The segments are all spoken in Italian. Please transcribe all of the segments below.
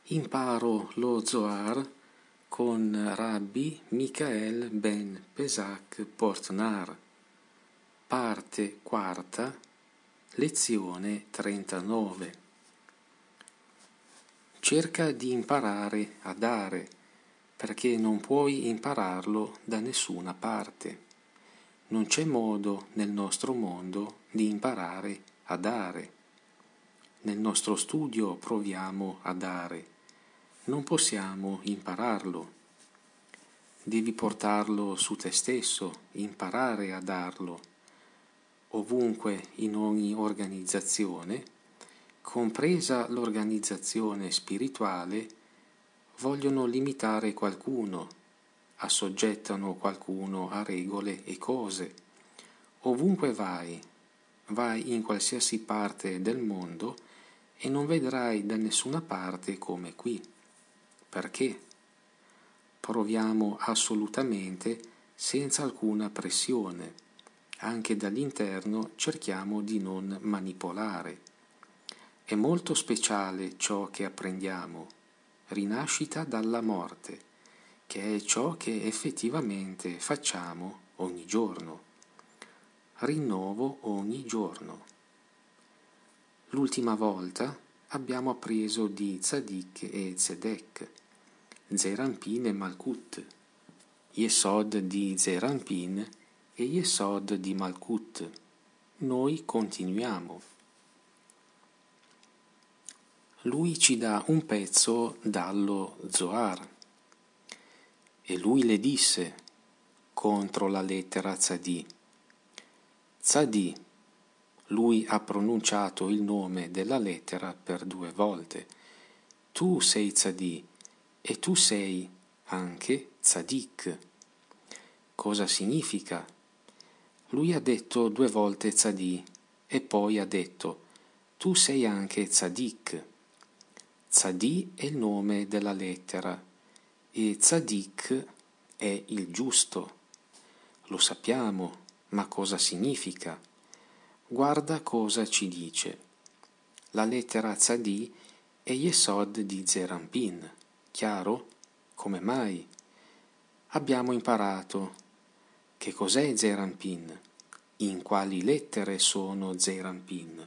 Imparo lo Zohar con Rabbi Michael ben Pesach Portnar, parte quarta, lezione 39. Cerca di imparare a dare, perché non puoi impararlo da nessuna parte. Non c'è modo nel nostro mondo di imparare a dare. Nel nostro studio proviamo a dare. Non possiamo impararlo. Devi portarlo su te stesso, imparare a darlo. Ovunque, in ogni organizzazione, compresa l'organizzazione spirituale, vogliono limitare qualcuno, assoggettano qualcuno a regole e cose. Ovunque vai in qualsiasi parte del mondo e non vedrai da nessuna parte come qui. Perché? Proviamo assolutamente senza alcuna pressione. Anche dall'interno cerchiamo di non manipolare. È molto speciale ciò che apprendiamo, rinascita dalla morte, che è ciò che effettivamente facciamo ogni giorno. Rinnovo ogni giorno. L'ultima volta abbiamo appreso di Tzadik e Tzedek, Zeir Anpin e Malkut, Yesod di Zeir Anpin e Yesod di Malkut. Noi continuiamo. Lui ci dà un pezzo dallo Zohar e lui le disse contro la lettera Tzadi. Tzadi, lui ha pronunciato il nome della lettera per 2 volte. Tu sei Tzadi e tu sei anche Tzadik. Cosa significa? Lui ha detto 2 volte Tzadi e poi ha detto tu sei anche Tzadik. Tzadi è il nome della lettera e Tzadik è il giusto. Lo sappiamo, ma cosa significa? Guarda cosa ci dice. La lettera Tzadi è Yesod di Zeir Anpin. Chiaro? Come mai? Abbiamo imparato. Che cos'è Zeir Anpin? In quali lettere sono Zeir Anpin?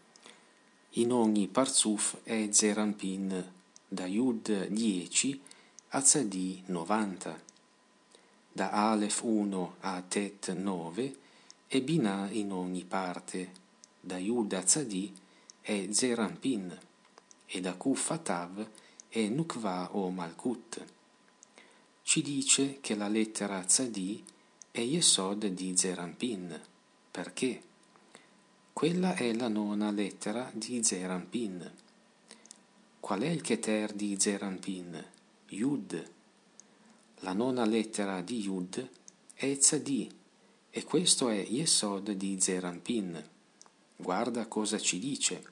In ogni parzuf è Zeir Anpin da Yud 10 a Tzadi 90, da Alef 1 a Tet 9 e Binah in ogni parte, da Yud a Tzadi è Zeir Anpin e da Kuf a Tav è Nukva o Malkut. Ci dice che la lettera Tzadi è Yesod di Zeir Anpin. Perché? Quella è la 9ª lettera di Zeir Anpin. Qual è il Keter di Zeir Anpin? Yud. La 9ª lettera di Yud è Tzadi e questo è Yesod di Zeir Anpin. Guarda cosa ci dice.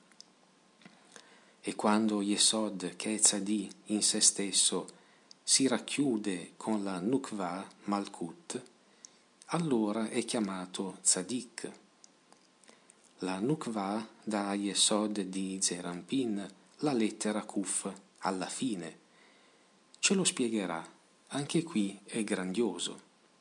E quando Yesod, che è Tzadi in se stesso, si racchiude con la Nukva Malkut, allora è chiamato Tzadik. La Nukva dà a Yesod di Zeir Anpin la lettera Kuf alla fine. Ce lo spiegherà, anche qui è grandioso.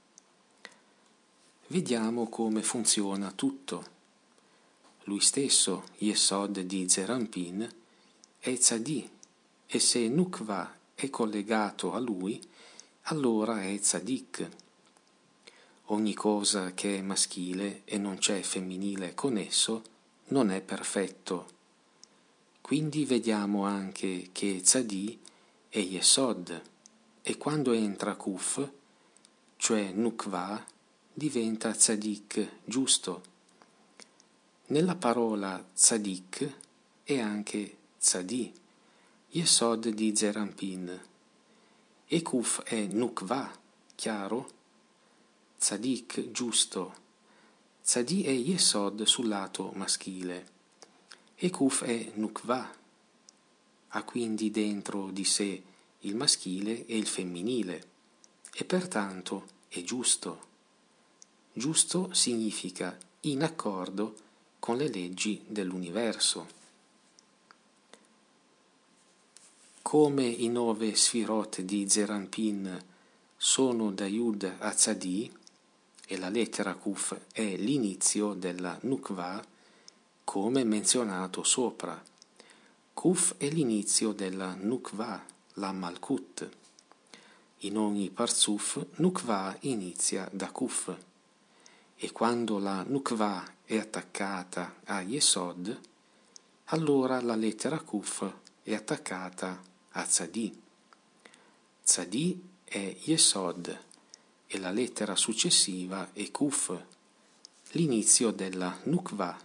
Vediamo come funziona tutto. Lui stesso, Yesod di Zeir Anpin, è Tzadi e se Nukva è collegato a lui, allora è Tzadik. Ogni cosa che è maschile e non c'è femminile con esso non è perfetto. Quindi vediamo anche che Tzadi è Yesod e quando entra Kuf, cioè Nukva, diventa Tzadik giusto. Nella parola Tzadik è anche Tzadi, Yesod di Zeir Anpin, e Kuf è Nukva, chiaro? Tzadik giusto. Tzadi è Yesod sul lato maschile e Kuf è Nukva. Ha quindi dentro di sé il maschile e il femminile e pertanto è giusto. Giusto significa in accordo con le leggi dell'universo. come i 9 sfirot di Zeranpin sono da Yud a Tzadi, e la lettera Kuf è l'inizio della Nukva, come menzionato sopra. Kuf è l'inizio della Nukva, la Malkut. In ogni Parzuf, Nukva inizia da Kuf. E quando la Nukva è attaccata a Yesod, allora la lettera Kuf è attaccata a Tzadi. Tzadi è Yesod e la lettera successiva è Kuf, l'inizio della Nukva.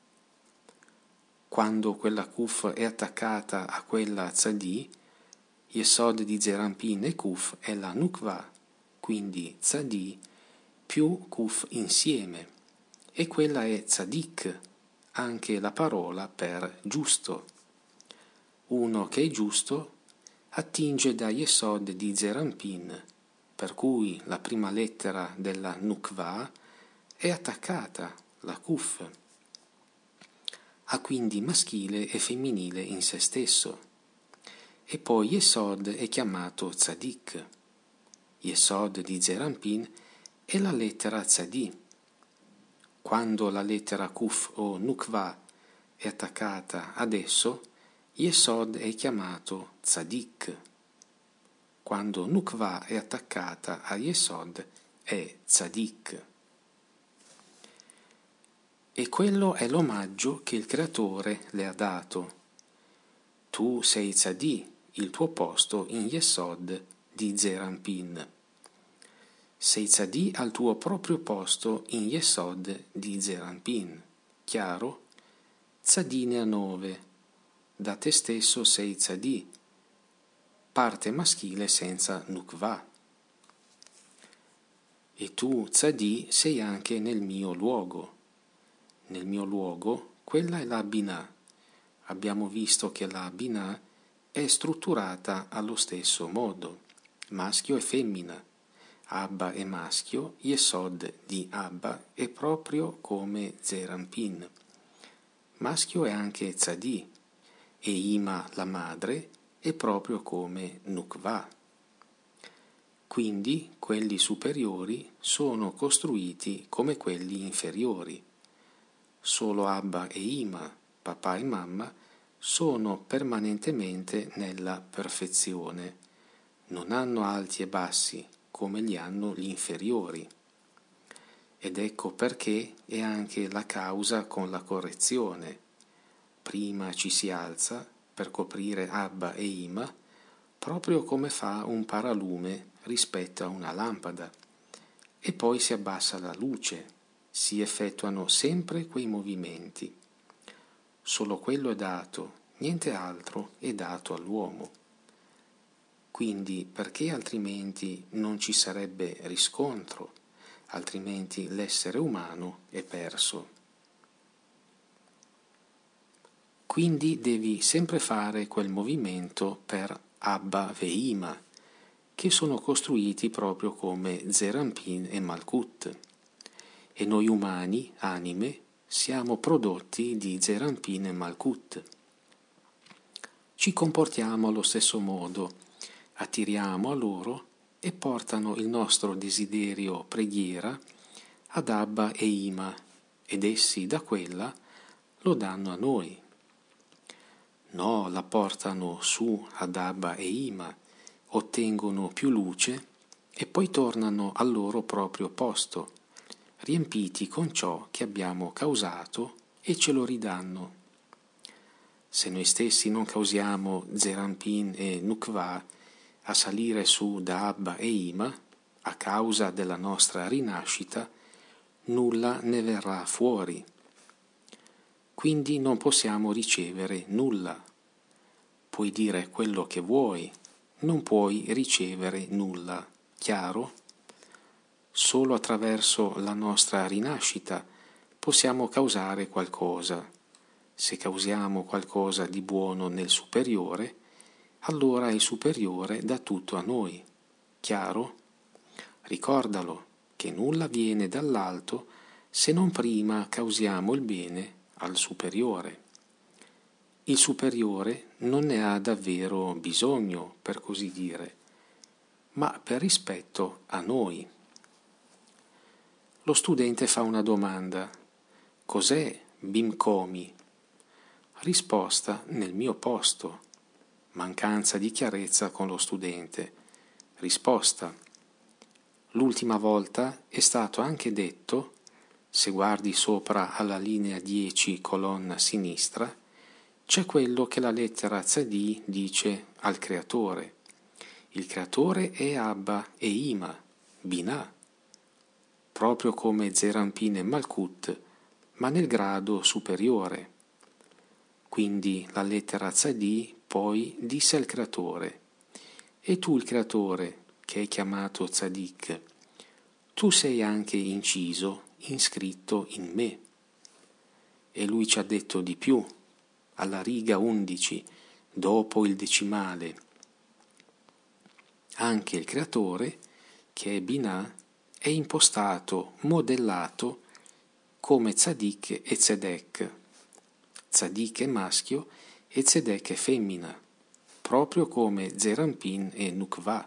Quando quella Kuf è attaccata a quella Tzadi, Yesod di Zeranpin e Kuf è la Nukva, quindi Tzadi più Kuf insieme, e quella è Tzadik, anche la parola per giusto. Uno che è giusto attinge da Yesod di Zeranpin, per cui la prima lettera della Nukva è attaccata, la Kuf. Ha quindi maschile e femminile in se stesso. E poi Yesod è chiamato Tzadik. Yesod di Zeranpin è la lettera Tzadi. Quando la lettera Kuf o Nukva è attaccata ad esso, Yesod è chiamato Tzadik. Quando Nukva è attaccata a Yesod è Tzadik. E quello è l'omaggio che il Creatore le ha dato. Tu sei Tzadi, il tuo posto in Yesod di Zeranpin. Sei Tzadi al tuo proprio posto in Yesod di Zeranpin. Chiaro? Tzadine a 9. Da te stesso sei Tzadi, parte maschile senza Nukva. E tu, Tzadi, sei anche nel mio luogo. Nel mio luogo, quella è la Binah. Abbiamo visto che la Binah è strutturata allo stesso modo, maschio e femmina. Abba è maschio, Yesod di Abba è proprio come Zeranpin. Maschio è anche Tzadi, e Ima, la madre, è proprio come Nukva. Quindi quelli superiori sono costruiti come quelli inferiori. Solo Abba e Ima, papà e mamma, sono permanentemente nella perfezione. Non hanno alti e bassi, come li hanno gli inferiori. Ed ecco perché è anche la causa con la correzione. Prima ci si alza per coprire Abba e Ima, proprio come fa un paralume rispetto a una lampada, e poi si abbassa la luce, si effettuano sempre quei movimenti. Solo quello è dato, niente altro è dato all'uomo. Quindi perché altrimenti non ci sarebbe riscontro, altrimenti l'essere umano è perso. Quindi devi sempre fare quel movimento per Abba Veima, che sono costruiti proprio come Zeranpin e Malkut. E noi umani, anime, siamo prodotti di Zeranpin e Malkut. Ci comportiamo allo stesso modo, attiriamo a loro e portano il nostro desiderio preghiera ad Abba e Ima, ed essi da quella lo danno a noi. No, la portano su ad Abba e Ima, ottengono più luce e poi tornano al loro proprio posto, riempiti con ciò che abbiamo causato, e ce lo ridanno. Se noi stessi non causiamo Zeranpin e Nukva a salire su da Abba e Ima, a causa della nostra rinascita, nulla ne verrà fuori. Quindi non possiamo ricevere nulla. Puoi dire quello che vuoi, non puoi ricevere nulla. Chiaro? Solo attraverso la nostra rinascita possiamo causare qualcosa. Se causiamo qualcosa di buono nel superiore, allora il superiore dà tutto a noi. Chiaro? Ricordalo che nulla viene dall'alto se non prima causiamo il bene al superiore. il superiore non ne ha davvero bisogno, per così dire, ma per rispetto a noi. Lo studente fa una domanda: cos'è Bimcomi? Risposta: nel mio posto. Mancanza di chiarezza con lo studente. Risposta: l'ultima volta è stato anche detto, se guardi sopra alla linea 10 colonna sinistra, c'è quello che la lettera Tzadi dice al creatore. Il creatore è Abba e Ima, Binah, proprio come Zerampin e Malkut, ma nel grado superiore. Quindi la lettera Tzadi poi disse al creatore: e tu il creatore, che è chiamato Tzadik, tu sei anche inciso, inscritto in me. E lui ci ha detto di più, alla riga 11, dopo il decimale. Anche il creatore, che è Binah, è impostato, modellato come Tzadik e Tzedek. Tzadik è maschio e Tzedek è femmina, proprio come Zerampin e Nukva.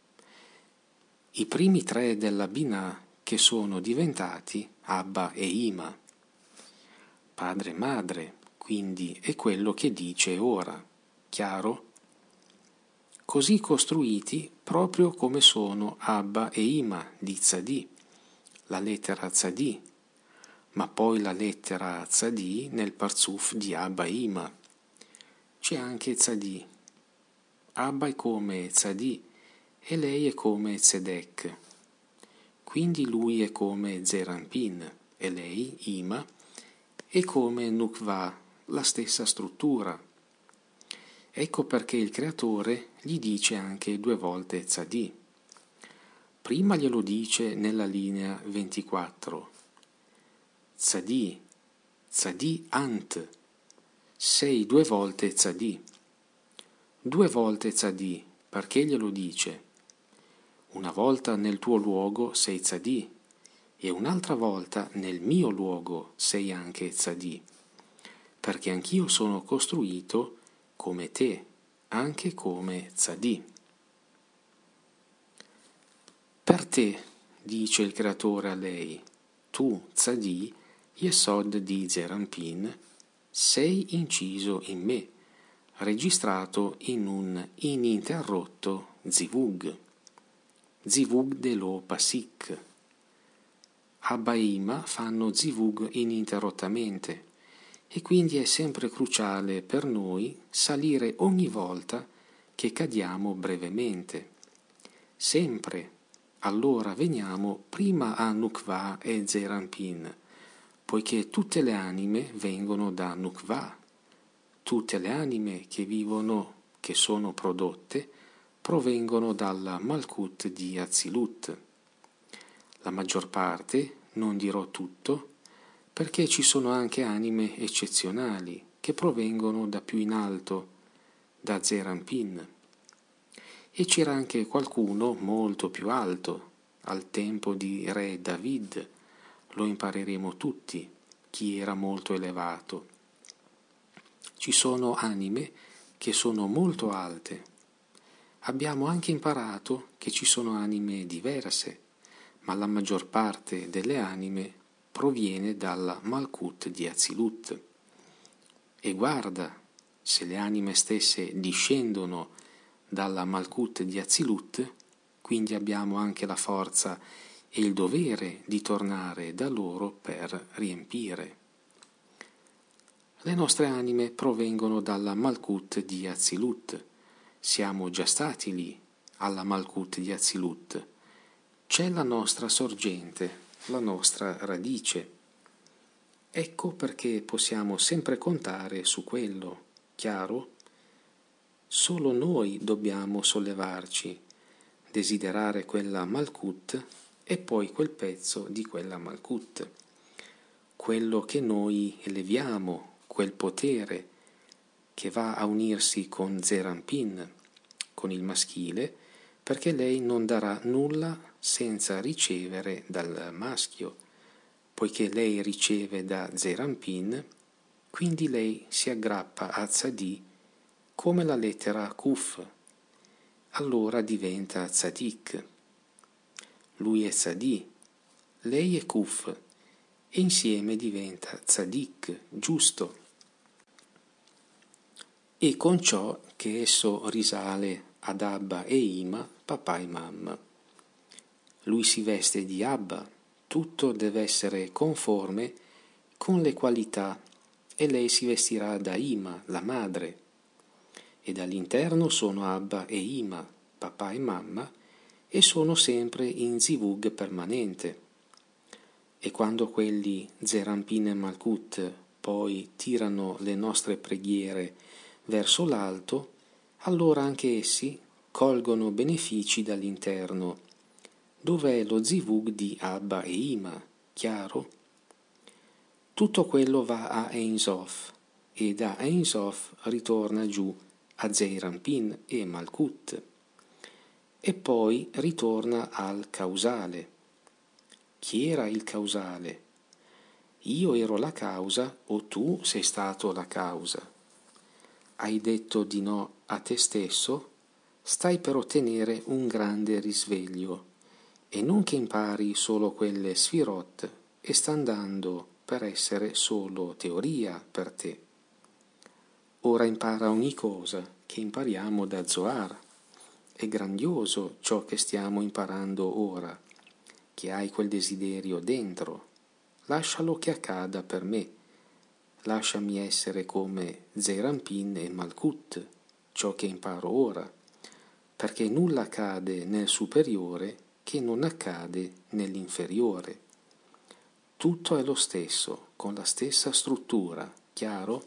I primi tre della Binah che sono diventati Abba e Ima. Padre e madre, quindi è quello che dice ora, chiaro? Così costruiti proprio come sono Abba e Ima di Tzadi, la lettera Tzadi, ma poi la lettera Tzadi nel parzuf di Abba e Ima. C'è anche Tzadi. Abba è come Tzadi e lei è come Tzedek. Quindi lui è come Zerampin e lei, Ima, è come Nukva, la stessa struttura. Ecco perché il creatore gli dice anche 2 volte Tzadi. Prima glielo dice nella linea 24. Tzadi, Tzadi Ant, sei 2 volte Tzadi. 2 volte Tzadi, perché glielo dice? Una volta nel tuo luogo sei Tzadi e un'altra volta nel mio luogo sei anche Tzadi, perché anch'io sono costruito come te, anche come Tzadi. Per te, dice il creatore a lei, tu, Tzadi, Yesod di Zerampin, sei inciso in me, registrato in un ininterrotto zivug dello pasik. Abba e Ima fanno zivug ininterrottamente e quindi è sempre cruciale per noi salire ogni volta che cadiamo brevemente. Sempre. Allora veniamo prima a Nukva e Zerampin, poiché tutte le anime vengono da Nukva. Tutte le anime che vivono, che sono prodotte, provengono dalla Malkut di Atzilut. La maggior parte, non dirò tutto, perché ci sono anche anime eccezionali che provengono da più in alto, da Zerampin. E c'era anche qualcuno molto più alto, al tempo di re David, lo impareremo tutti, chi era molto elevato. Ci sono anime che sono molto alte. Abbiamo anche imparato che ci sono anime diverse, ma la maggior parte delle anime proviene dalla Malkut di Atzilut. E guarda, se le anime stesse discendono dalla Malkut di Atzilut, quindi abbiamo anche la forza e il dovere di tornare da loro per riempire. Le nostre anime provengono dalla Malkut di Atzilut. Siamo già stati lì, alla Malkut di Atzilut. C'è la nostra sorgente, la nostra radice. Ecco perché possiamo sempre contare su quello, chiaro? Solo noi dobbiamo sollevarci, desiderare quella Malkut e poi quel pezzo di quella Malkut, quello che noi eleviamo, quel potere che va a unirsi con Zerampin, con il maschile, perché lei non darà nulla senza ricevere dal maschio, poiché lei riceve da Zerampin Quindi lei si aggrappa a Tzadi come la lettera Kuf, allora diventa Tzadik. Lui è Tzadi, lei è Kuf, e insieme diventa Tzadik, giusto. E con ciò che esso risale ad Abba e Ima, papà e mamma. Lui si veste di Abba, tutto deve essere conforme con le qualità, e lei si vestirà da Ima, la madre. E dall'interno sono Abba e Ima, papà e mamma, e sono sempre in zivug permanente. E quando quelli Zerampin e Malkut poi tirano le nostre preghiere verso l'alto, allora anche essi colgono benefici dall'interno, dove è lo zivug di Abba e Ima, chiaro? Tutto quello va a Ein Sof, e da Ein Sof ritorna giù a Zeirampin e Malkut, e poi ritorna al causale. Chi era il causale? Io ero la causa o tu sei stato la causa? Hai detto di no a te stesso? Stai per ottenere un grande risveglio, e non che impari solo quelle sfirot e sta andando per essere solo teoria per te. Ora impara ogni cosa che impariamo da Zohar. È grandioso ciò che stiamo imparando ora, che hai quel desiderio dentro. Lascialo che accada per me. Lasciami essere come Zeirampin e Malkut, ciò che imparo ora, perché nulla accade nel superiore che non accade nell'inferiore. Tutto è lo stesso, con la stessa struttura, chiaro?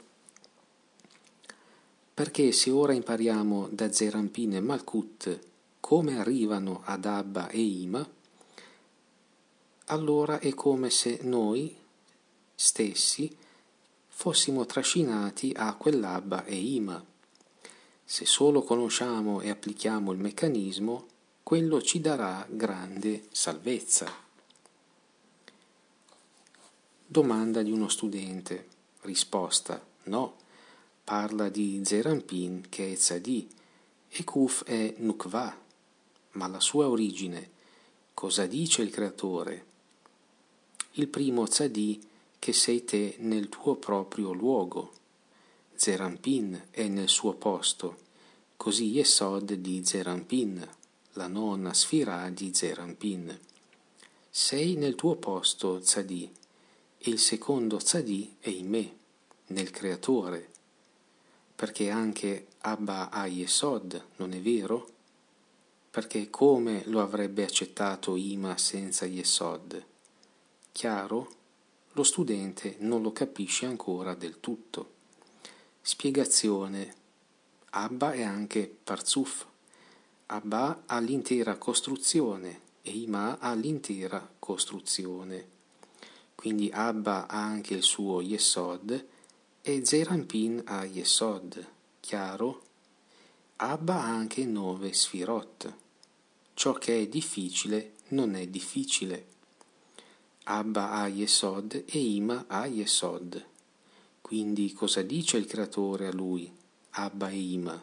Perché se ora impariamo da Zeirampin e Malkut come arrivano ad Abba e Ima, allora è come se noi stessi fossimo trascinati a quell'Abba e Ima. Se solo conosciamo e applichiamo il meccanismo, quello ci darà grande salvezza. Domanda di uno studente. Risposta: no. Parla di Zeirampin che è Tzadi e Kuf è Nukva, ma la sua origine, cosa dice il creatore? Il primo Tzadi che sei te nel tuo proprio luogo. Zeirampin è nel suo posto, così Yesod di Zeirampin, la nona sfira di Zeirampin. Sei nel tuo posto Tzadi, e il secondo Tzadi è in me, nel creatore. Perché anche Abba ha Yesod, non è vero? Perché come lo avrebbe accettato Ima senza Yesod? Chiaro? Lo studente non lo capisce ancora del tutto. Spiegazione. Abba è anche Parzuf. Abba ha l'intera costruzione e Ima ha l'intera costruzione. Quindi Abba ha anche il suo Yesod e Zeirampin ha Yesod, chiaro? Abba ha anche 9 sfirot. Ciò che è difficile non è difficile. Abba ha Yesod e Ima ha Yesod. Quindi cosa dice il creatore a lui, Abba e Ima?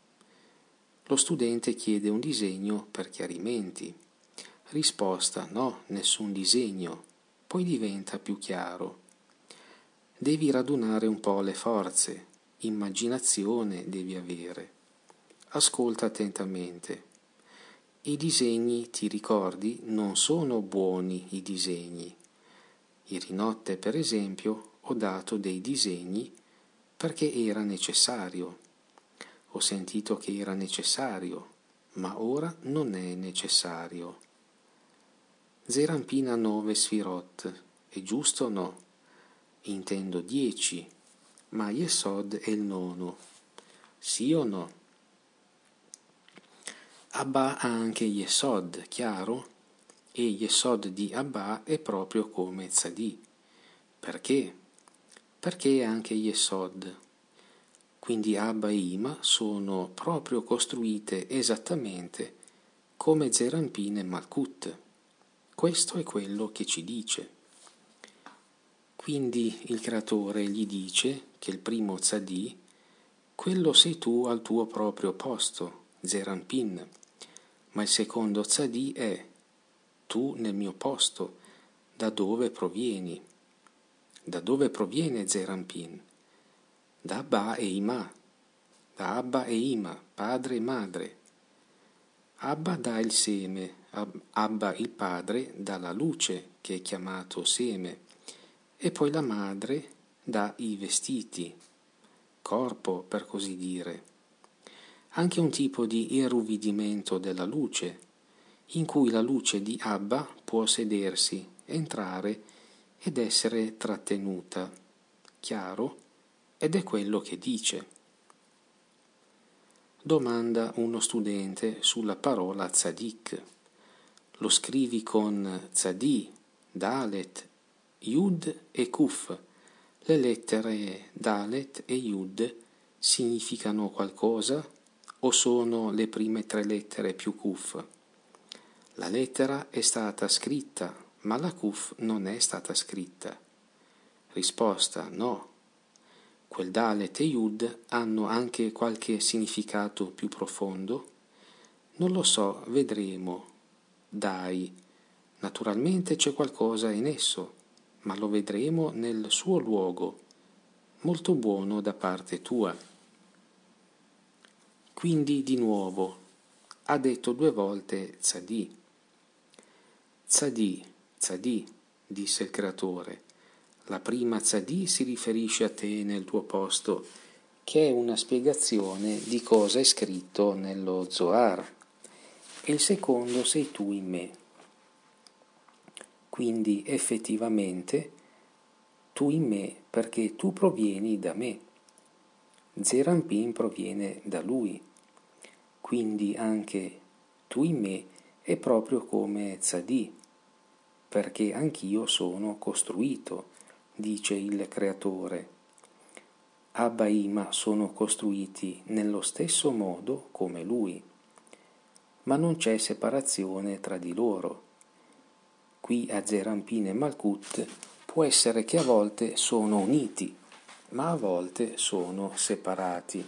Lo studente chiede un disegno per chiarimenti. Risposta: no, nessun disegno. Poi diventa più chiaro. Devi radunare un po' le forze, immaginazione devi avere. Ascolta attentamente. I disegni, ti ricordi, non sono buoni i disegni. Ieri notte, per esempio, ho dato dei disegni perché era necessario. Ho sentito che era necessario, ma ora non è necessario. Zeirampin ha 9 sfirot, è giusto o no? Intendo 10, ma Yesod è il 9. Sì o no? Abba ha anche Yesod, chiaro? E Yesod di Abba è proprio come Tzadi. Perché? Perché è anche Yesod. Quindi Abba e Ima sono proprio costruite esattamente come Zeirampin e Malkut. Questo è quello che ci dice. Quindi il creatore gli dice che il primo tzadì, quello sei tu al tuo proprio posto, Zeir Anpin, ma il secondo tzadì è tu nel mio posto, da dove provieni. Da dove proviene Zeir Anpin? Da Abba e Ima, da Abba e Ima, padre e madre. Abba dà il seme, Abba il padre dà la luce, che è chiamato seme, e poi la madre dà i vestiti, corpo per così dire. Anche un tipo di irruvidimento della luce, in cui la luce di Abba può sedersi, entrare ed essere trattenuta. Chiaro? Ed è quello che dice. Domanda uno studente sulla parola tzadik. Lo scrivi con tzadi, dalet, yud e kuf. Le lettere dalet e yud significano qualcosa o sono le prime 3 lettere più kuf? La lettera è stata scritta, ma la kuf non è stata scritta. Risposta: no. Quel dalet e yud hanno anche qualche significato più profondo? Non lo so, vedremo. Dai, naturalmente c'è qualcosa in esso, ma lo vedremo nel suo luogo. Molto buono da parte tua. Quindi di nuovo ha detto 2 volte tzadì. Tzadì, tzadì, disse il creatore. La prima tzadì si riferisce a te nel tuo posto, che è una spiegazione di cosa è scritto nello Zohar, e il secondo sei tu in me. Quindi effettivamente tu in me perché tu provieni da me. Zeir Anpin proviene da lui, quindi anche tu in me è proprio come tzadì, perché anch'io sono costruito, dice il creatore. Abba e Ima sono costruiti nello stesso modo come lui, ma non c'è separazione tra di loro. Qui a Zeir Anpin e Malkut può essere che a volte sono uniti, ma a volte sono separati.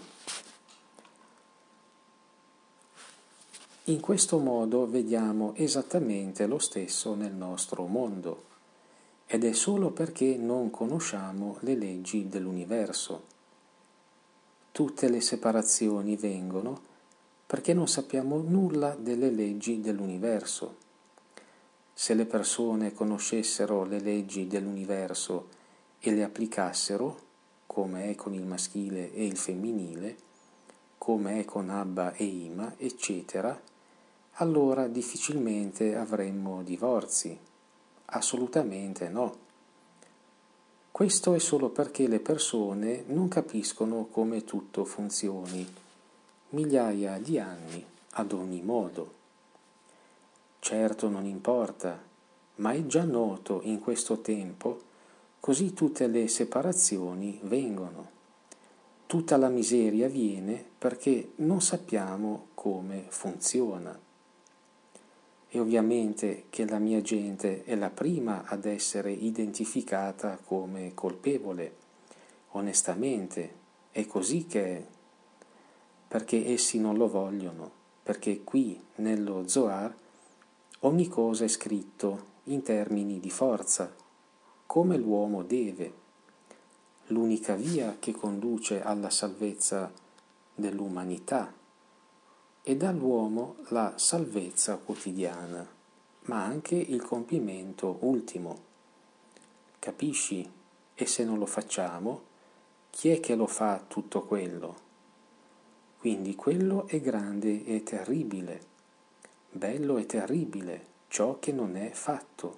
In questo modo vediamo esattamente lo stesso nel nostro mondo, ed è solo perché non conosciamo le leggi dell'universo. Tutte le separazioni vengono perché non sappiamo nulla delle leggi dell'universo. Se le persone conoscessero le leggi dell'universo e le applicassero, come è con il maschile e il femminile, come è con Abba e Ima, eccetera, allora difficilmente avremmo divorzi. Assolutamente no. Questo è solo perché le persone non capiscono come tutto funzioni, migliaia di anni ad ogni modo. Certo non importa, ma è già noto in questo tempo, così tutte le separazioni vengono. Tutta la miseria viene perché non sappiamo come funziona. E ovviamente che la mia gente è la prima ad essere identificata come colpevole, onestamente, è così che è, perché essi non lo vogliono, perché qui nello Zohar ogni cosa è scritto in termini di forza, come l'uomo deve, l'unica via che conduce alla salvezza dell'umanità e dall'uomo la salvezza quotidiana, ma anche il compimento ultimo. Capisci? E se non lo facciamo, chi è che lo fa tutto quello? Quindi quello è grande e terribile, bello e terribile, ciò che non è fatto.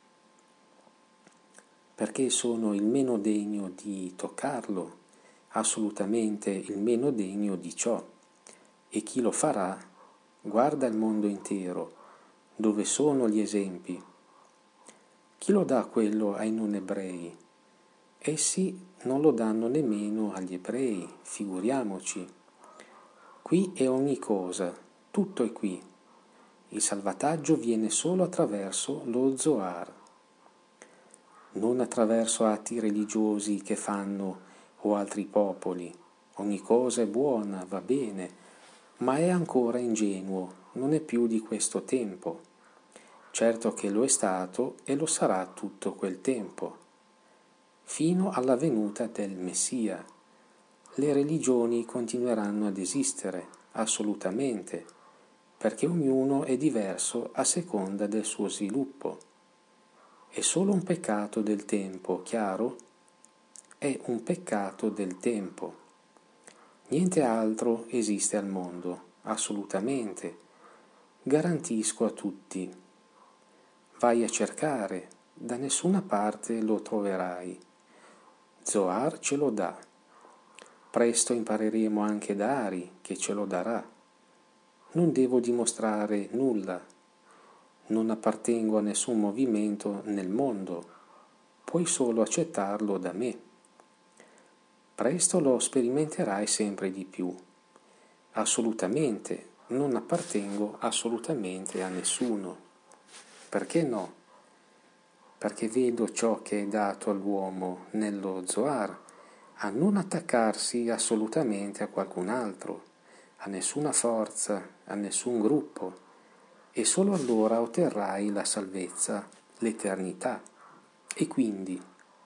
Perché sono il meno degno di toccarlo, assolutamente il meno degno di ciò. E chi lo farà, guarda il mondo intero, dove sono gli esempi. Chi lo dà quello ai non ebrei? Essi non lo danno nemmeno agli ebrei, figuriamoci. Qui è ogni cosa, tutto è qui. Il salvataggio viene solo attraverso lo Zohar, non attraverso atti religiosi che fanno o altri popoli, ogni cosa è buona, va bene, ma è ancora ingenuo, non è più di questo tempo. Certo che lo è stato e lo sarà tutto quel tempo, fino alla venuta del Messia. Le religioni continueranno ad esistere, assolutamente, perché ognuno è diverso a seconda del suo sviluppo. È solo un peccato del tempo, chiaro? È un peccato del tempo. Niente altro esiste al mondo, assolutamente. Garantisco a tutti. Vai a cercare, da nessuna parte lo troverai. Zohar ce lo dà. Presto impareremo anche da Ari, che ce lo darà. Non devo dimostrare nulla. Non appartengo a nessun movimento nel mondo. Puoi solo accettarlo da me. Presto lo sperimenterai sempre di più. Assolutamente, non appartengo assolutamente a nessuno. Perché no? Perché vedo ciò che è dato all'uomo nello Zohar, a non attaccarsi assolutamente a qualcun altro, a nessuna forza, a nessun gruppo, e solo allora otterrai la salvezza, l'eternità. E quindi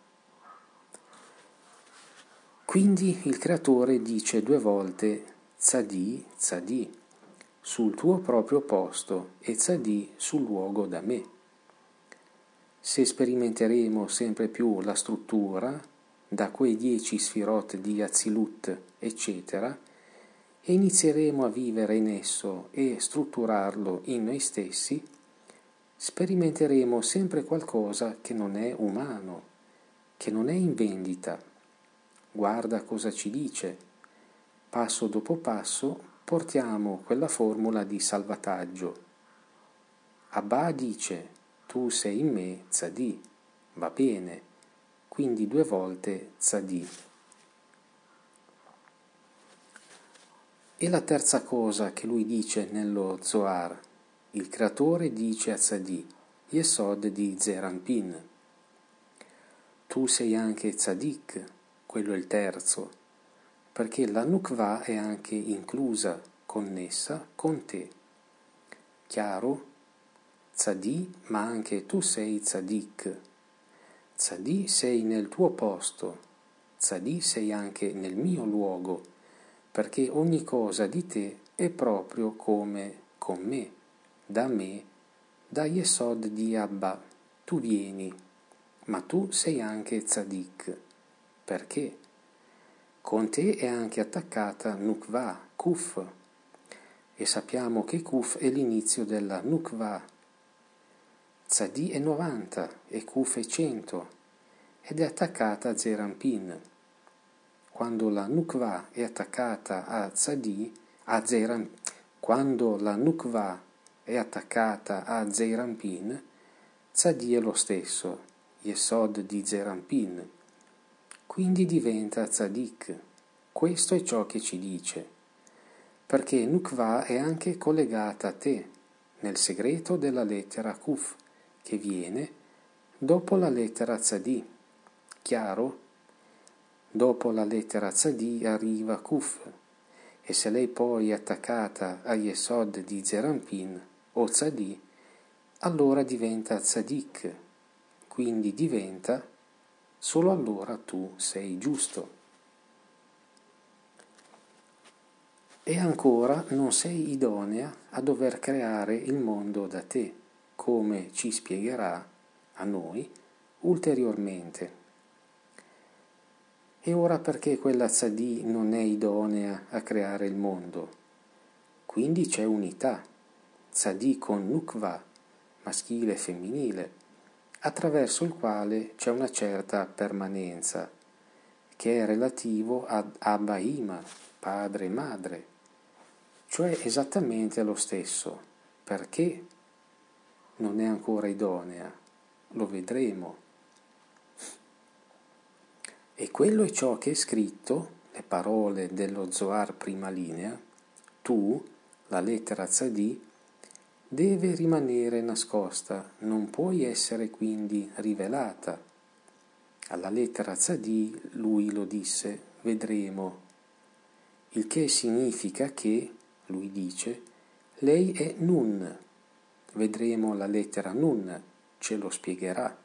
il Creatore dice 2 volte Tzadì, Tzadì, sul tuo proprio posto e Tzadì sul luogo da me. Se sperimenteremo sempre più la struttura, da quei 10 sfirot di Atzilut, eccetera, e inizieremo a vivere in esso e strutturarlo in noi stessi, sperimenteremo sempre qualcosa che non è umano, che non è in vendita. Guarda cosa ci dice. Passo dopo passo portiamo quella formula di salvataggio. Abba dice, tu sei in me, Tzadì, va bene, quindi 2 volte Tzadì. E la terza cosa che lui dice nello Zohar, il Creatore dice a Tzadì, Yesod di Zeir Anpin, tu sei anche Tzadik, quello è il terzo, perché la Nukva è anche inclusa, connessa con te. Chiaro? Tzadì, ma anche tu sei Tzadik. Tzadì sei nel tuo posto, Tzadì sei anche nel mio luogo, perché ogni cosa di te è proprio come con me, da Yesod di Abba, tu vieni, ma tu sei anche Tzadik. Perché? Con te è anche attaccata Nukva, Kuf, e sappiamo che Kuf è l'inizio della Nukva. Tzadì è 90 e Kuf è 100 ed è attaccata a Zeir Anpin. Quando la Nukva è attaccata a Tzadì, quando la Nukva è attaccata a Zeir Anpin, Tzadì è lo stesso, Yesod di Zeir Anpin. Quindi diventa Tzadik. Questo è ciò che ci dice. Perché Nukva è anche collegata a te, nel segreto della lettera Kuf, che viene dopo la lettera Tzadì. Chiaro? Dopo la lettera Tzadì arriva Kuf, e se lei poi è attaccata a Yesod di Zeir Anpin o Tzadì, allora diventa Tzadik, quindi diventa, solo allora tu sei giusto. E ancora non sei idonea a dover creare il mondo da te, come ci spiegherà a noi ulteriormente. E ora perché quella Tzadì non è idonea a creare il mondo? Quindi c'è unità, Tzadì con Nukva, maschile e femminile, attraverso il quale c'è una certa permanenza, che è relativo ad Abba Ima, padre e madre, cioè esattamente lo stesso. Perché non è ancora idonea? Lo vedremo. E quello è ciò che è scritto, le parole dello Zohar prima linea, tu, la lettera Tzadì, deve rimanere nascosta, non puoi essere quindi rivelata. Alla lettera Tzadi lui lo disse, vedremo, il che significa che, lui dice, lei è Nun. Vedremo la lettera Nun, ce lo spiegherà.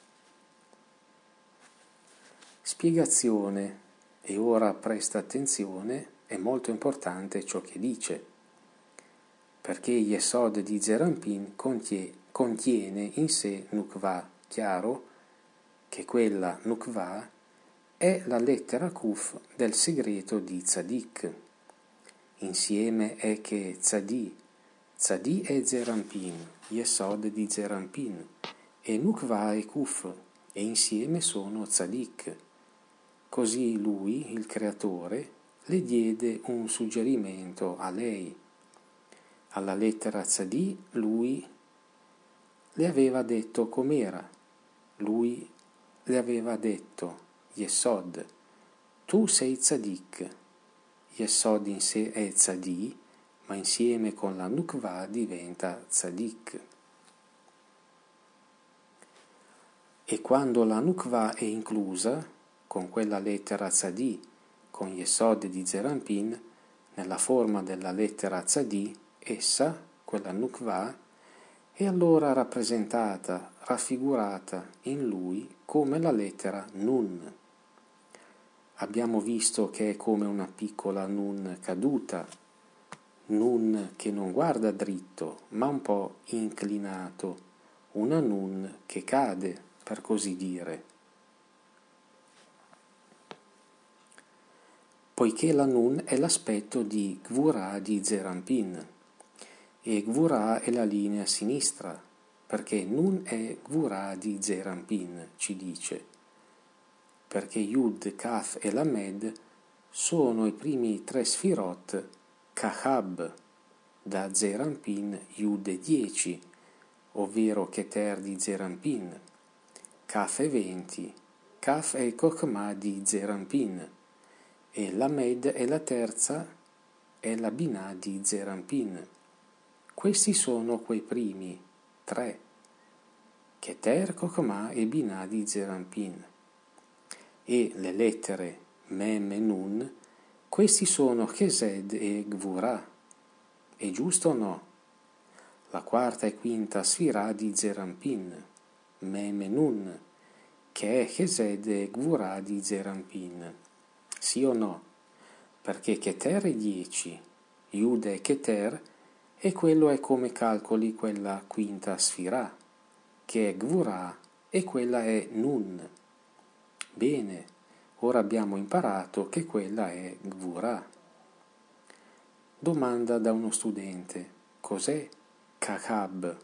Spiegazione, e ora presta attenzione, è molto importante ciò che dice, perché Yesod di Zerampin contiene in sé Nukva, chiaro che quella Nukva è la lettera Kuf del segreto di Tzadik. Insieme è che Tzadi è Zerampin, Yesod di Zerampin, e Nukva è Kuf, e insieme sono Tzadik. Così lui, il creatore, le diede un suggerimento a lei. Alla lettera Tzadi lui le aveva detto com'era. Lui le aveva detto, Yesod, tu sei Tzadik. Yesod in sé è Tzadi, ma insieme con la Nukva diventa Tzadik. E quando la Nukva è inclusa, con quella lettera Tzadi, con Yesod di Zerampin, nella forma della lettera Tzadi, essa, quella Nukva, è allora rappresentata, raffigurata in lui come la lettera Nun. Abbiamo visto che è come una piccola Nun caduta, Nun che non guarda dritto, ma un po' inclinato, una Nun che cade, per così dire. Poiché la Nun è l'aspetto di Gvurah di Zerampin, e Gvurah è la linea sinistra, perché Nun è Gvurah di Zerampin, ci dice, perché Yud, Kaf e Lamed sono i primi 3 sfirot Kahab, da Zerampin Yud è 10, ovvero Keter di Zerampin, Kaf è 20, Kaf è Chokhmah di Zerampin, e Lamed è la terza, è la Binah di Zerampin. Questi sono quei primi 3, Keter, Chokhmah e Binah di Zerampin. E le lettere Mem e Nun, questi sono Chesed e Gvurah. È giusto o no? La quarta e quinta sfirah di Zerampin, Mem e Nun, che è Chesed e Gvurah di Zerampin. Sì o no? Perché Keter è 10, Yud è Keter, e quello è come calcoli quella quinta sfirah, che è Gvurah, e quella è Nun. Bene, ora abbiamo imparato che quella è Gvurah. Domanda da uno studente: cos'è Kahab?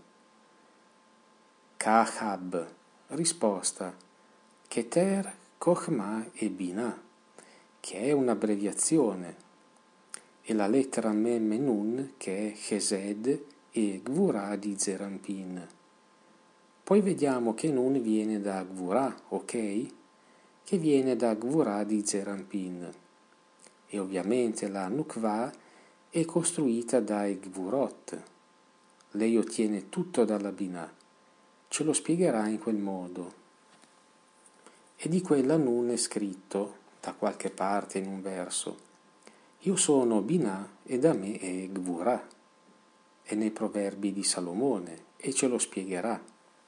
Kahab. Risposta: Keter, Chokhmah e Binah, che è un'abbreviazione, e la lettera Mem e Nun, che è Chesed e Gvurah di Zerampin. Poi vediamo che Nun viene da Gvurah, ok? Che viene da Gvurah di Zerampin. E ovviamente la Nukva è costruita dai Gvurot. Lei ottiene tutto dalla Binah. Ce lo spiegherà in quel modo. E di quella Nun è scritto, da qualche parte in un verso, io sono Binah e da me è Gvurah. È nei proverbi di Salomone e ce lo spiegherà.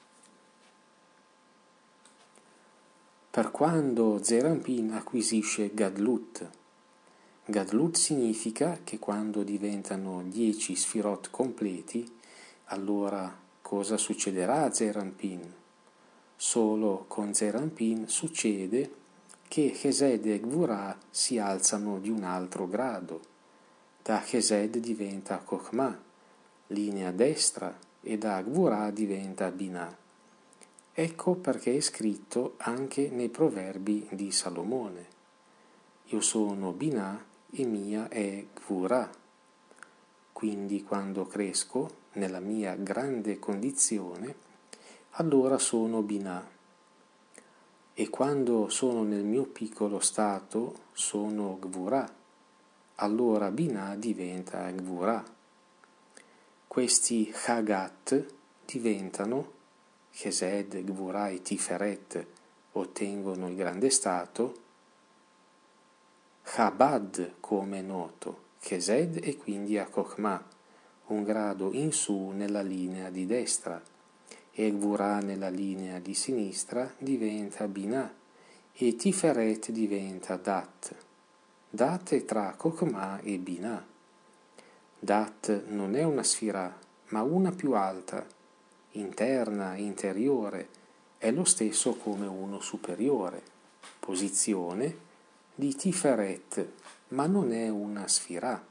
Per quando Zerampin acquisisce Gadlut. Gadlut significa che quando diventano 10 sfirot completi, allora cosa succederà a Zerampin? Solo con Zerampin succede che Chesed e Gvurah si alzano di un altro grado. Da Chesed diventa Chokhmah, linea destra, e da Gvurah diventa Binah. Ecco perché è scritto anche nei proverbi di Salomone. Io sono Binah e mia è Gvurah. Quindi quando cresco nella mia grande condizione, allora sono Binah. E quando sono nel mio piccolo stato, sono Gvurah. Allora Binah diventa Gvurah. Questi Chagat diventano Chesed, Gvurah e Tiferet, ottengono il grande stato, Chabad come è noto, Chesed e quindi a Chokhmah, un grado in su nella linea di destra, e Gvurah nella linea di sinistra diventa Binah, e Tiferet diventa Dat. Dat è tra Chokhmah e Binah. Dat non è una sfira, ma una più alta, interna, interiore, è lo stesso come uno superiore, posizione di Tiferet, ma non è una sfira.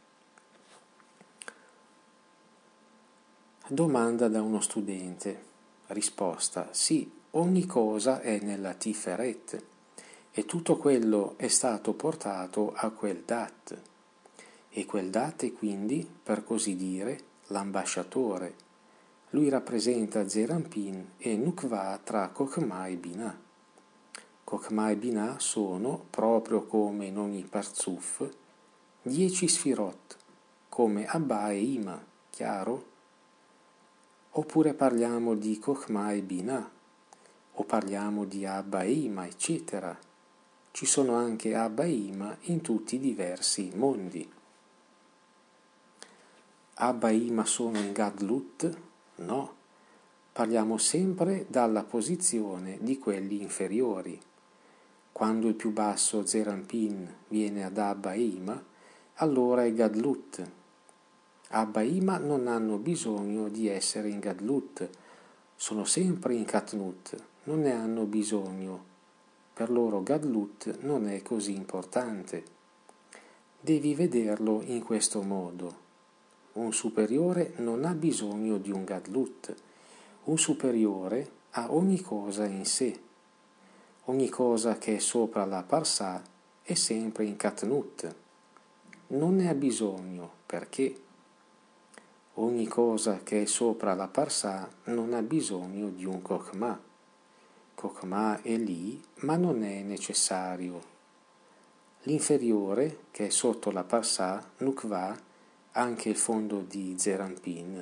Domanda da uno studente. Risposta: sì, ogni cosa è nella Tiferet e tutto quello è stato portato a quel Dat. E quel Dat è quindi, per così dire, l'ambasciatore. Lui rappresenta Zerampin e Nukva tra Chokhmah e Binah. Chokhmah e Binah sono, proprio come in ogni Parzuf, 10 sfirot, come Abba e Ima, chiaro? Oppure parliamo di Chokhmah e Binah, o parliamo di Abba e Ima, eccetera. Ci sono anche Abba e Ima in tutti i diversi mondi. Abba e Ima sono in Gadlut? No, parliamo sempre dalla posizione di quelli inferiori. Quando il più basso Zerampin viene ad Abba e Ima, allora è Gadlut. Abba e Ima non hanno bisogno di essere in Gadlut, sono sempre in Katnut, non ne hanno bisogno. Per loro Gadlut non è così importante. Devi vederlo in questo modo. Un superiore non ha bisogno di un Gadlut. Un superiore ha ogni cosa in sé. Ogni cosa che è sopra la Parsà è sempre in Katnut. Non ne ha bisogno, perché ogni cosa che è sopra la Parsà non ha bisogno di un Chokhmah. Chokhmah è lì, ma non è necessario. L'inferiore, che è sotto la Parsà, Nukva, anche il fondo di Zerampin,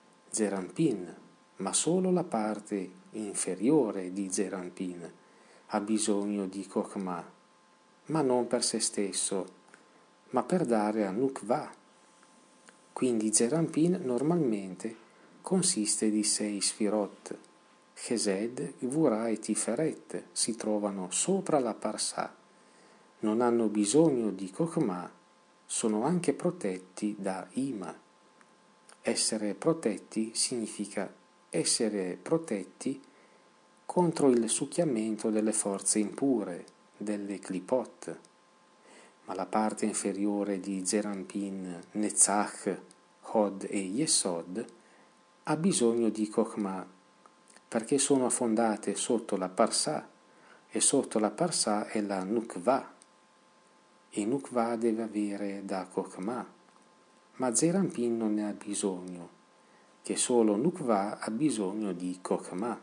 ma solo la parte inferiore di Zerampin ha bisogno di Chokhmah, ma non per se stesso, ma per dare a Nukva. Quindi Zerampin normalmente consiste di 6 sfirot. Chesed, Gvurah e Tiferet si trovano sopra la Parsà, non hanno bisogno di Chokhmah, sono anche protetti da Ima. Essere protetti significa essere protetti contro il succhiamento delle forze impure, delle Klipot. Ma la parte inferiore di Zerampin, Netzach, Hod e Yesod ha bisogno di Chokhmah, perché sono affondate sotto la Parsà, e sotto la Parsà è la Nukva, e Nukva deve avere da Chokhmah, ma Zerampin non ne ha bisogno, che solo Nukva ha bisogno di Chokhmah.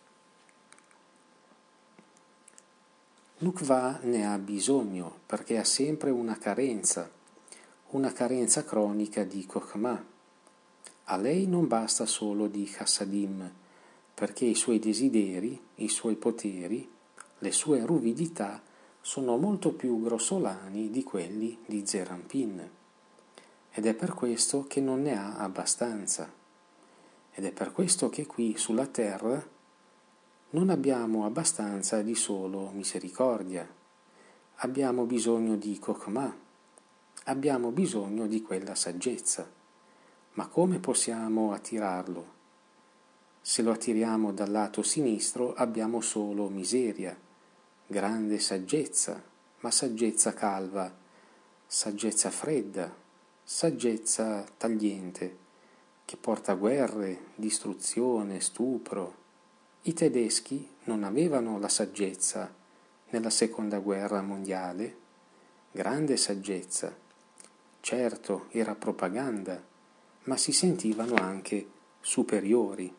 Nukva ne ha bisogno perché ha sempre una carenza cronica di Chokhmah. A lei non basta solo di Chassadim, perché i suoi desideri, i suoi poteri, le sue ruvidità sono molto più grossolani di quelli di Zerampin. Ed è per questo che non ne ha abbastanza. Ed è per questo che qui sulla terra non abbiamo abbastanza di solo misericordia. Abbiamo bisogno di Chokhmah, abbiamo bisogno di quella saggezza. Ma come possiamo attirarlo? Se lo attiriamo dal lato sinistro abbiamo solo miseria, grande saggezza, ma saggezza calva, saggezza fredda, saggezza tagliente, che porta guerre, distruzione, stupro. I tedeschi non avevano la saggezza nella seconda guerra mondiale, grande saggezza. Certo, era propaganda, ma si sentivano anche superiori.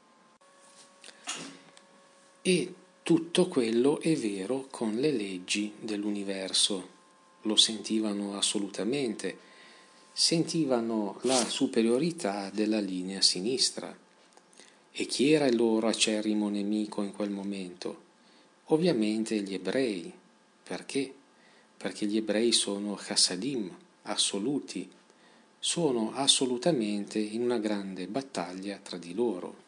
E tutto quello è vero con le leggi dell'universo. Lo sentivano assolutamente. Sentivano la superiorità della linea sinistra. E chi era il loro acerrimo nemico in quel momento? Ovviamente gli ebrei. Perché? Perché gli ebrei sono chassadim, assoluti, sono assolutamente in una grande battaglia tra di loro.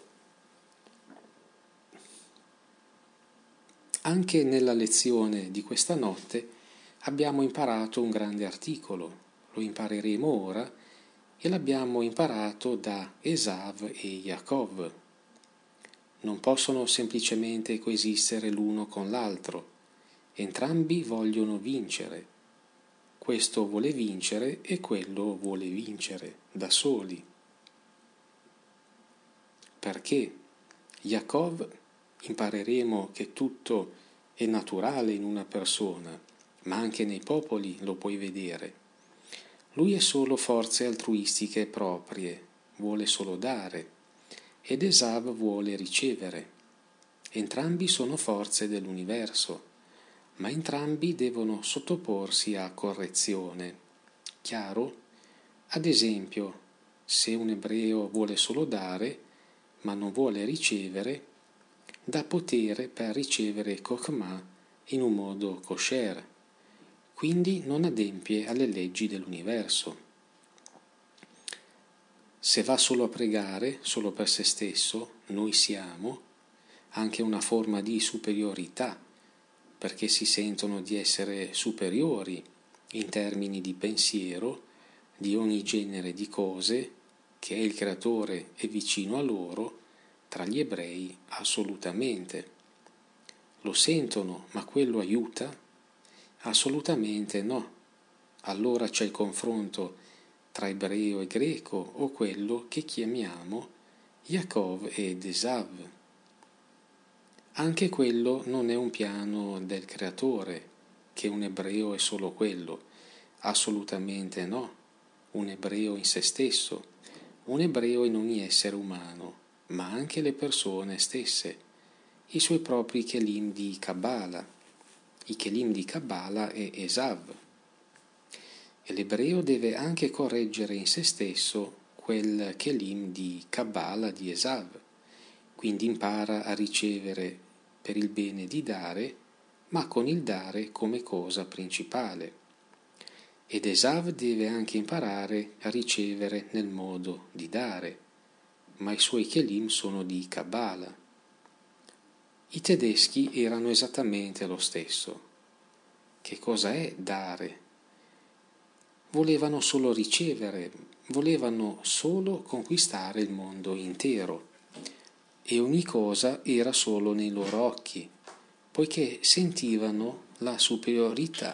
Anche nella lezione di questa notte abbiamo imparato un grande articolo, lo impareremo ora e l'abbiamo imparato da Esav e Yaakov. Non possono semplicemente coesistere l'uno con l'altro, entrambi vogliono vincere. Questo vuole vincere e quello vuole vincere da soli. Perché? Yaakov impareremo che tutto è naturale in una persona, ma anche nei popoli lo puoi vedere. Lui è solo forze altruistiche proprie, vuole solo dare, ed Esav vuole ricevere. Entrambi sono forze dell'universo, ma entrambi devono sottoporsi a correzione. Chiaro? Ad esempio, se un ebreo vuole solo dare, ma non vuole ricevere, dà potere per ricevere Chokhmah in un modo kosher, quindi non adempie alle leggi dell'universo. Se va solo a pregare, solo per se stesso, noi siamo anche una forma di superiorità, perché si sentono di essere superiori in termini di pensiero, di ogni genere di cose, che il Creatore è vicino a loro. Tra gli ebrei assolutamente. Lo sentono, ma quello aiuta? Assolutamente no. Allora c'è il confronto tra ebreo e greco o quello che chiamiamo Yaakov ed Esav. Anche quello non è un piano del Creatore, che un ebreo è solo quello. Assolutamente no. Un ebreo in se stesso, un ebreo in ogni essere umano, ma anche le persone stesse, i suoi propri Kelim di Kabbalah. I Kelim di Kabbalah è Esav. E l'ebreo deve anche correggere in se stesso quel Kelim di Kabbalah di Esav. Quindi impara a ricevere per il bene di dare, ma con il dare come cosa principale. Ed Esav deve anche imparare a ricevere nel modo di dare, ma i suoi Kelim sono di Kabbalah. I tedeschi erano esattamente lo stesso. Che cosa è dare? Volevano solo ricevere, volevano solo conquistare il mondo intero, e ogni cosa era solo nei loro occhi, poiché sentivano la superiorità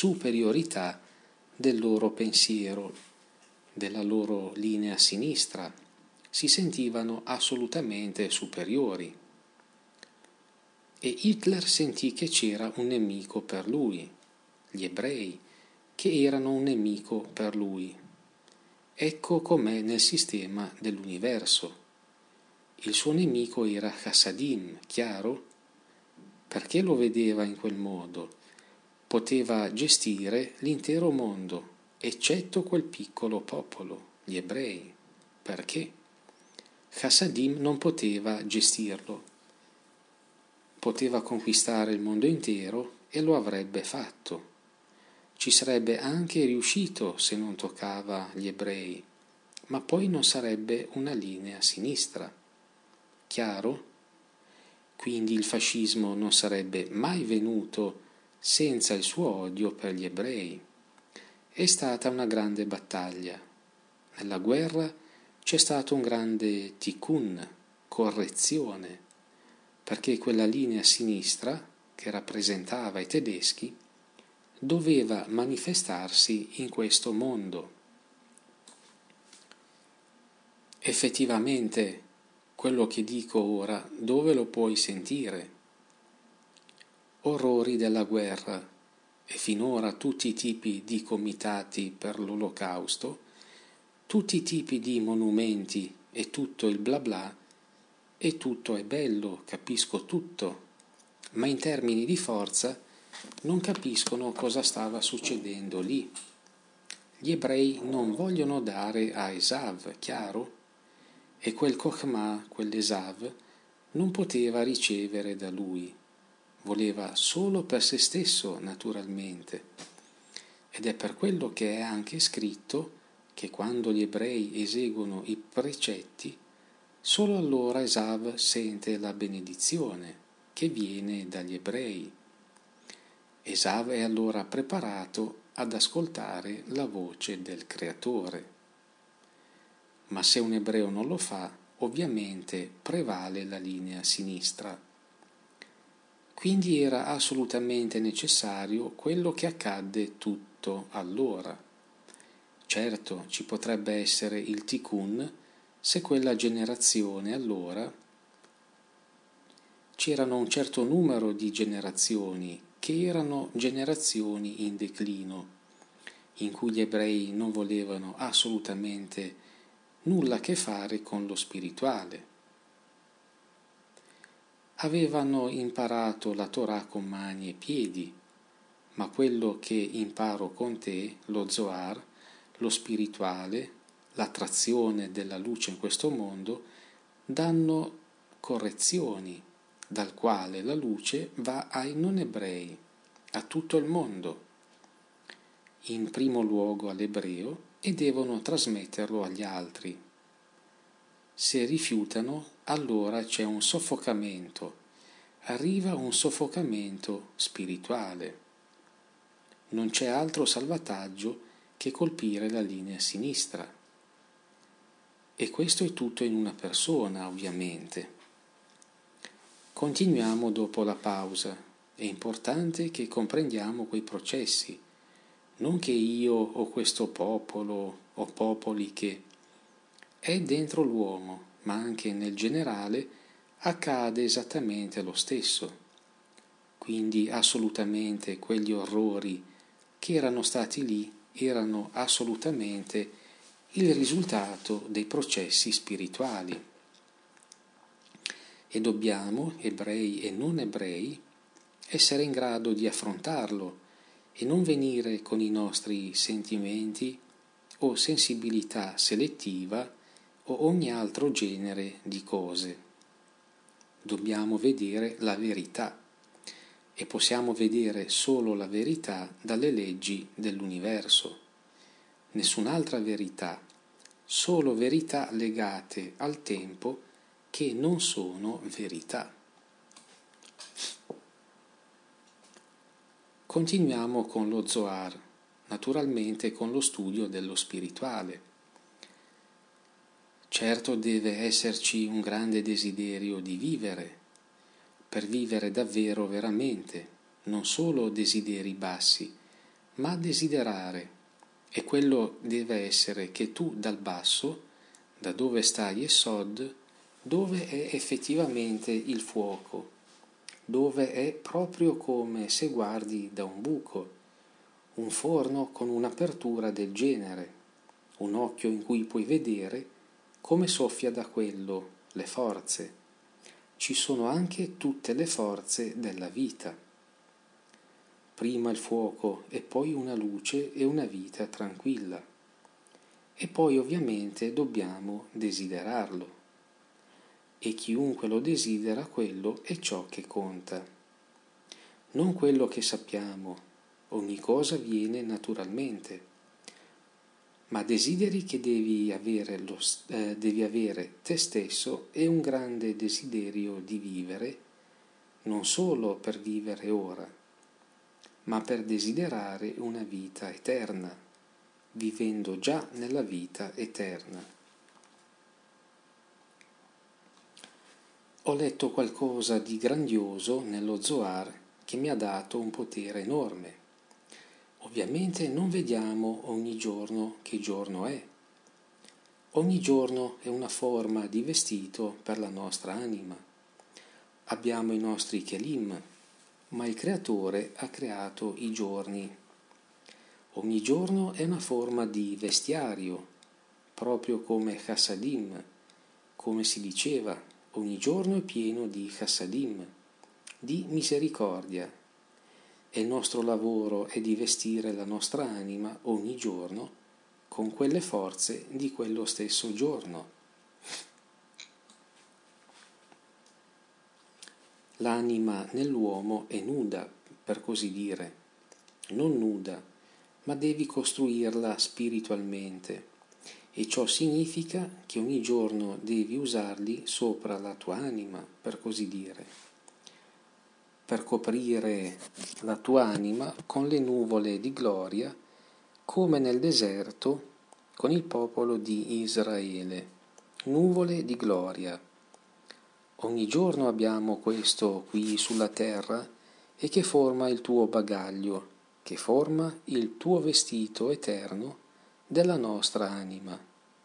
del loro pensiero, della loro linea sinistra, si sentivano assolutamente superiori. E Hitler sentì che c'era un nemico per lui, gli ebrei, che erano un nemico per lui. Ecco com'è nel sistema dell'universo. Il suo nemico era Chassadim, chiaro? Perché lo vedeva in quel modo? Poteva gestire l'intero mondo, eccetto quel piccolo popolo, gli ebrei. Perché? Chassadim non poteva gestirlo. Poteva conquistare il mondo intero e lo avrebbe fatto. Ci sarebbe anche riuscito se non toccava gli ebrei, ma poi non sarebbe una linea sinistra. Chiaro? Quindi il fascismo non sarebbe mai venuto senza il suo odio per gli ebrei. È stata una grande battaglia. Nella guerra c'è stato un grande tikkun, correzione, perché quella linea sinistra, che rappresentava i tedeschi, doveva manifestarsi in questo mondo. Effettivamente, quello che dico ora, dove lo puoi sentire? Orrori della guerra e finora tutti i tipi di comitati per l'Olocausto, tutti i tipi di monumenti e tutto il bla bla, e tutto è bello, capisco tutto, ma in termini di forza non capiscono cosa stava succedendo lì. Gli ebrei non vogliono dare a Esav, chiaro? E quel Chokhmah, quell'Esav, non poteva ricevere da lui. voleva solo per se stesso, naturalmente. Ed è per quello che è anche scritto che quando gli ebrei eseguono i precetti, solo allora Esav sente la benedizione che viene dagli ebrei. Esav è allora preparato ad ascoltare la voce del Creatore. Ma se un ebreo non lo fa, ovviamente prevale la linea sinistra. Quindi era assolutamente necessario quello che accadde tutto allora. Certo, ci potrebbe essere il tikkun se quella generazione allora c'erano un certo numero di generazioni che erano generazioni in declino, in cui gli ebrei non volevano assolutamente nulla a che fare con lo spirituale. Avevano imparato la Torah con mani e piedi, ma quello che imparo con te, lo Zohar, lo spirituale, l'attrazione della luce in questo mondo, danno correzioni, dal quale la luce va ai non ebrei, a tutto il mondo, in primo luogo all'ebreo, e devono trasmetterlo agli altri. Se rifiutano, allora c'è un soffocamento, arriva un soffocamento spirituale. Non c'è altro salvataggio che colpire la linea sinistra. E questo è tutto in una persona, ovviamente. Continuiamo dopo la pausa. È importante che comprendiamo quei processi, non che io o questo popolo o popoli che è dentro l'uomo, ma anche nel generale accade esattamente lo stesso. Quindi assolutamente quegli orrori che erano stati lì erano assolutamente il risultato dei processi spirituali. E dobbiamo, ebrei e non ebrei, essere in grado di affrontarlo e non venire con i nostri sentimenti o sensibilità selettiva o ogni altro genere di cose. Dobbiamo vedere la verità e possiamo vedere solo la verità dalle leggi dell'universo. Nessun'altra verità, solo verità legate al tempo che non sono verità. Continuiamo con lo Zohar, naturalmente con lo studio dello spirituale. Certo deve esserci un grande desiderio di vivere, per vivere davvero veramente, non solo desideri bassi, ma desiderare. E quello deve essere che tu dal basso, da dove sta Yesod, dove è effettivamente il fuoco, dove è proprio come se guardi da un buco, un forno con un'apertura del genere, un occhio in cui puoi vedere come soffia da quello le forze. Ci sono anche tutte le forze della vita. Prima il fuoco e poi una luce e una vita tranquilla. E poi ovviamente dobbiamo desiderarlo. E chiunque lo desidera, quello è ciò che conta. Non quello che sappiamo, ogni cosa viene naturalmente, ma desideri che devi avere te stesso e un grande desiderio di vivere, non solo per vivere ora, ma per desiderare una vita eterna, vivendo già nella vita eterna. Ho letto qualcosa di grandioso nello Zohar che mi ha dato un potere enorme. Ovviamente non vediamo ogni giorno che giorno è. Ogni giorno è una forma di vestito per la nostra anima. Abbiamo i nostri kelim, ma il Creatore ha creato i giorni. Ogni giorno è una forma di vestiario, proprio come chassadim, come si diceva, ogni giorno è pieno di chassadim, di misericordia. E il nostro lavoro è di vestire la nostra anima ogni giorno con quelle forze di quello stesso giorno. L'anima nell'uomo è nuda, per così dire, non nuda, ma devi costruirla spiritualmente, e ciò significa che ogni giorno devi usarli sopra la tua anima, per così dire, per coprire la tua anima con le nuvole di gloria, come nel deserto con il popolo di Israele. Nuvole di gloria. Ogni giorno abbiamo questo qui sulla terra e che forma il tuo bagaglio, che forma il tuo vestito eterno della nostra anima.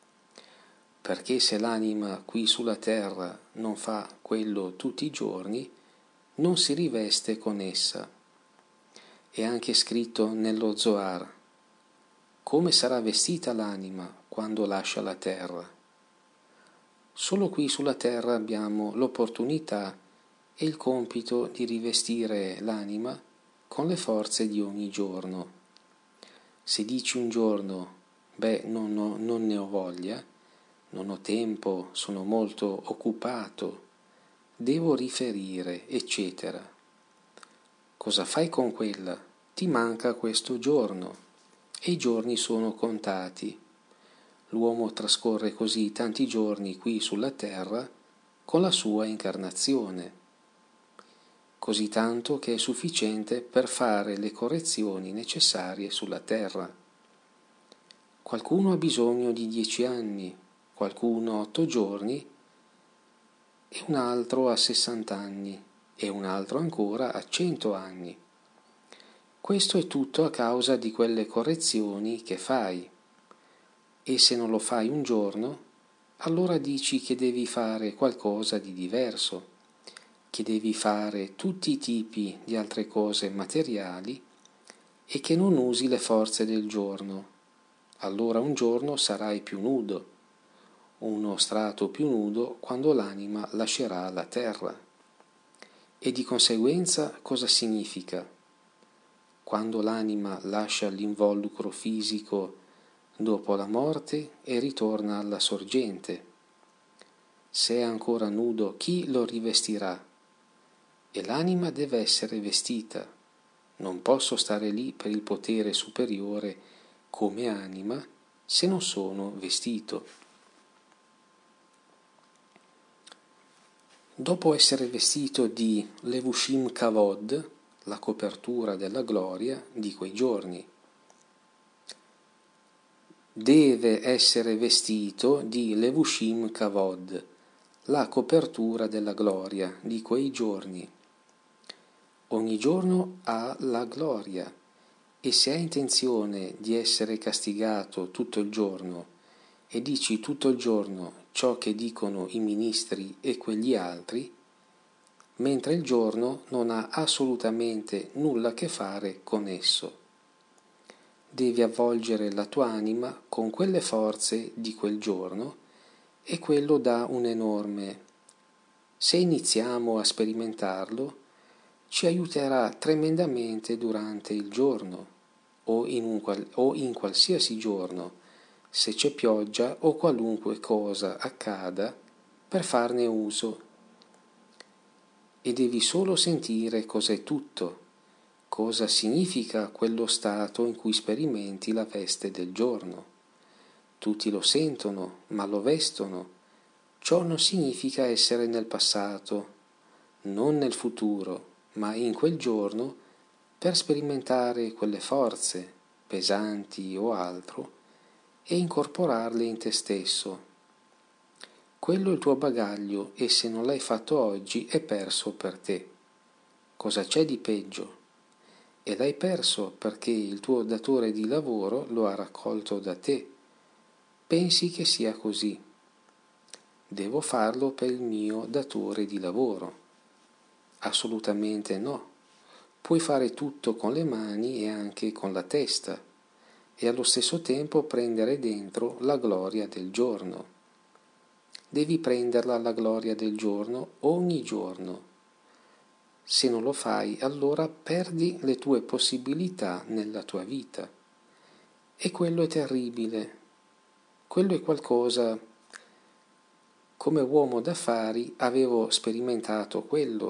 Perché se l'anima qui sulla terra non fa quello tutti i giorni, non si riveste con essa. È anche scritto nello Zohar: come sarà vestita l'anima quando lascia la terra? Solo qui sulla terra abbiamo l'opportunità e il compito di rivestire l'anima con le forze di ogni giorno. Se dici un giorno, non ne ho voglia, non ho tempo, sono molto occupato, devo riferire, eccetera. Cosa fai con quella? Ti manca questo giorno e i giorni sono contati. L'uomo trascorre così tanti giorni qui sulla terra con la sua incarnazione, così tanto che è sufficiente per fare le correzioni necessarie sulla terra. Qualcuno ha bisogno di 10 anni, qualcuno 8 giorni e un altro ha 60 anni e un altro ancora ha 100 anni. Questo è tutto a causa di quelle correzioni che fai. E se non lo fai un giorno, allora dici che devi fare qualcosa di diverso, che devi fare tutti i tipi di altre cose materiali e che non usi le forze del giorno. Allora un giorno sarai più nudo, uno strato più nudo quando l'anima lascerà la terra. E di conseguenza cosa significa? Quando l'anima lascia l'involucro fisico dopo la morte e ritorna alla sorgente. Se è ancora nudo, chi lo rivestirà? E l'anima deve essere vestita. Non posso stare lì per il potere superiore come anima se non sono vestito. Dopo essere vestito di Levushim Kavod, la copertura della gloria di quei giorni, deve essere vestito di Levushim Kavod, la copertura della gloria di quei giorni. Ogni giorno ha la gloria e se hai intenzione di essere castigato tutto il giorno e dici tutto il giorno ciò che dicono i ministri e quegli altri, mentre il giorno non ha assolutamente nulla a che fare con esso. Devi avvolgere la tua anima con quelle forze di quel giorno e quello dà un enorme. Se iniziamo a sperimentarlo, ci aiuterà tremendamente durante il giorno o in qualsiasi giorno, se c'è pioggia o qualunque cosa accada, per farne uso. E devi solo sentire cos'è tutto. Cosa significa quello stato in cui sperimenti la veste del giorno? Tutti lo sentono, ma lo vestono. Ciò non significa essere nel passato, non nel futuro, ma in quel giorno per sperimentare quelle forze, pesanti o altro, e incorporarle in te stesso. Quello è il tuo bagaglio e se non l'hai fatto oggi è perso per te. Cosa c'è di peggio? E l'hai perso perché il tuo datore di lavoro lo ha raccolto da te. Pensi che sia così. Devo farlo per il mio datore di lavoro. Assolutamente no. Puoi fare tutto con le mani e anche con la testa e allo stesso tempo prendere dentro la gloria del giorno. Devi prenderla la gloria del giorno ogni giorno. Se non lo fai, allora perdi le tue possibilità nella tua vita. E quello è terribile. Quello è qualcosa. Come uomo d'affari avevo sperimentato quello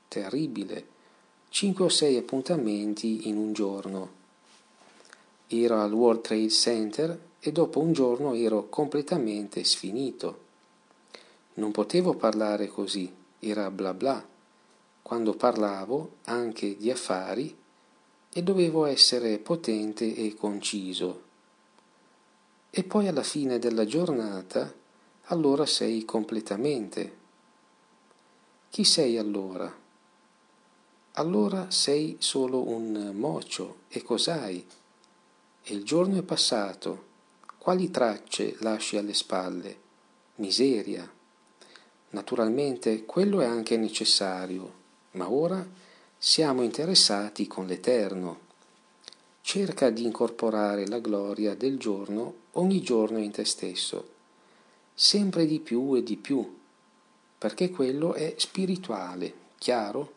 terribile, 5 o 6 appuntamenti in un giorno. Ero al World Trade Center e dopo un giorno ero completamente sfinito. Non potevo parlare così, era bla bla. Quando parlavo anche di affari e dovevo essere potente e conciso. E poi alla fine della giornata, allora sei completamente. Chi sei allora? Allora sei solo un mocio, e cos'hai? E il giorno è passato. Quali tracce lasci alle spalle? Miseria. Naturalmente quello è anche necessario, ma ora siamo interessati con l'Eterno. Cerca di incorporare la gloria del giorno ogni giorno in te stesso, sempre di più e di più, perché quello è spirituale, chiaro?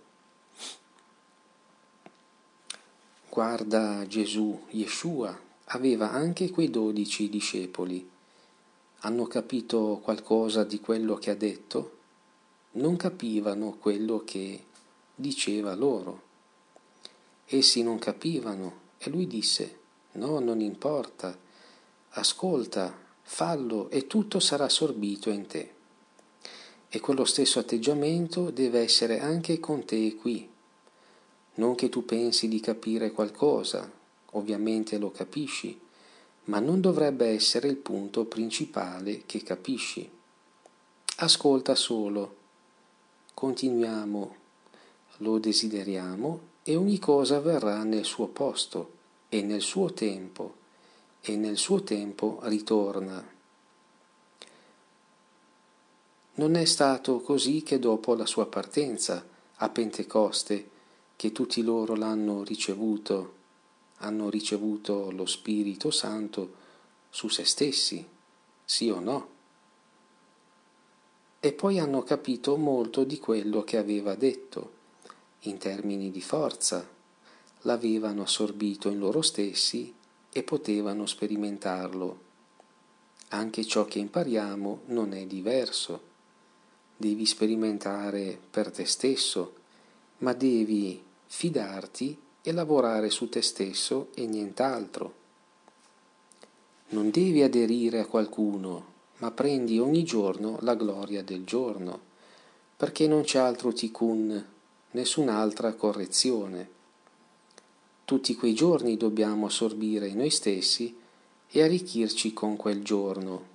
Guarda Gesù, Yeshua, aveva anche quei 12 discepoli. Hanno capito qualcosa di quello che ha detto? Non capivano quello che diceva loro. Essi non capivano e lui disse: no, non importa, ascolta, fallo e tutto sarà assorbito in te. E quello stesso atteggiamento deve essere anche con te qui. Non che tu pensi di capire qualcosa, ovviamente lo capisci, ma non dovrebbe essere il punto principale che capisci. Ascolta solo, continuiamo, lo desideriamo e ogni cosa verrà nel suo posto e nel suo tempo ritorna. Non è stato così che dopo la sua partenza a Pentecoste, che tutti loro hanno ricevuto lo Spirito Santo su se stessi, sì o no? E poi hanno capito molto di quello che aveva detto, in termini di forza, l'avevano assorbito in loro stessi e potevano sperimentarlo. Anche ciò che impariamo non è diverso. Devi sperimentare per te stesso, ma devi fidarti e lavorare su te stesso e nient'altro. Non devi aderire a qualcuno, ma prendi ogni giorno la gloria del giorno, perché non c'è altro tikkun, nessun'altra correzione. Tutti quei giorni dobbiamo assorbire noi stessi e arricchirci con quel giorno.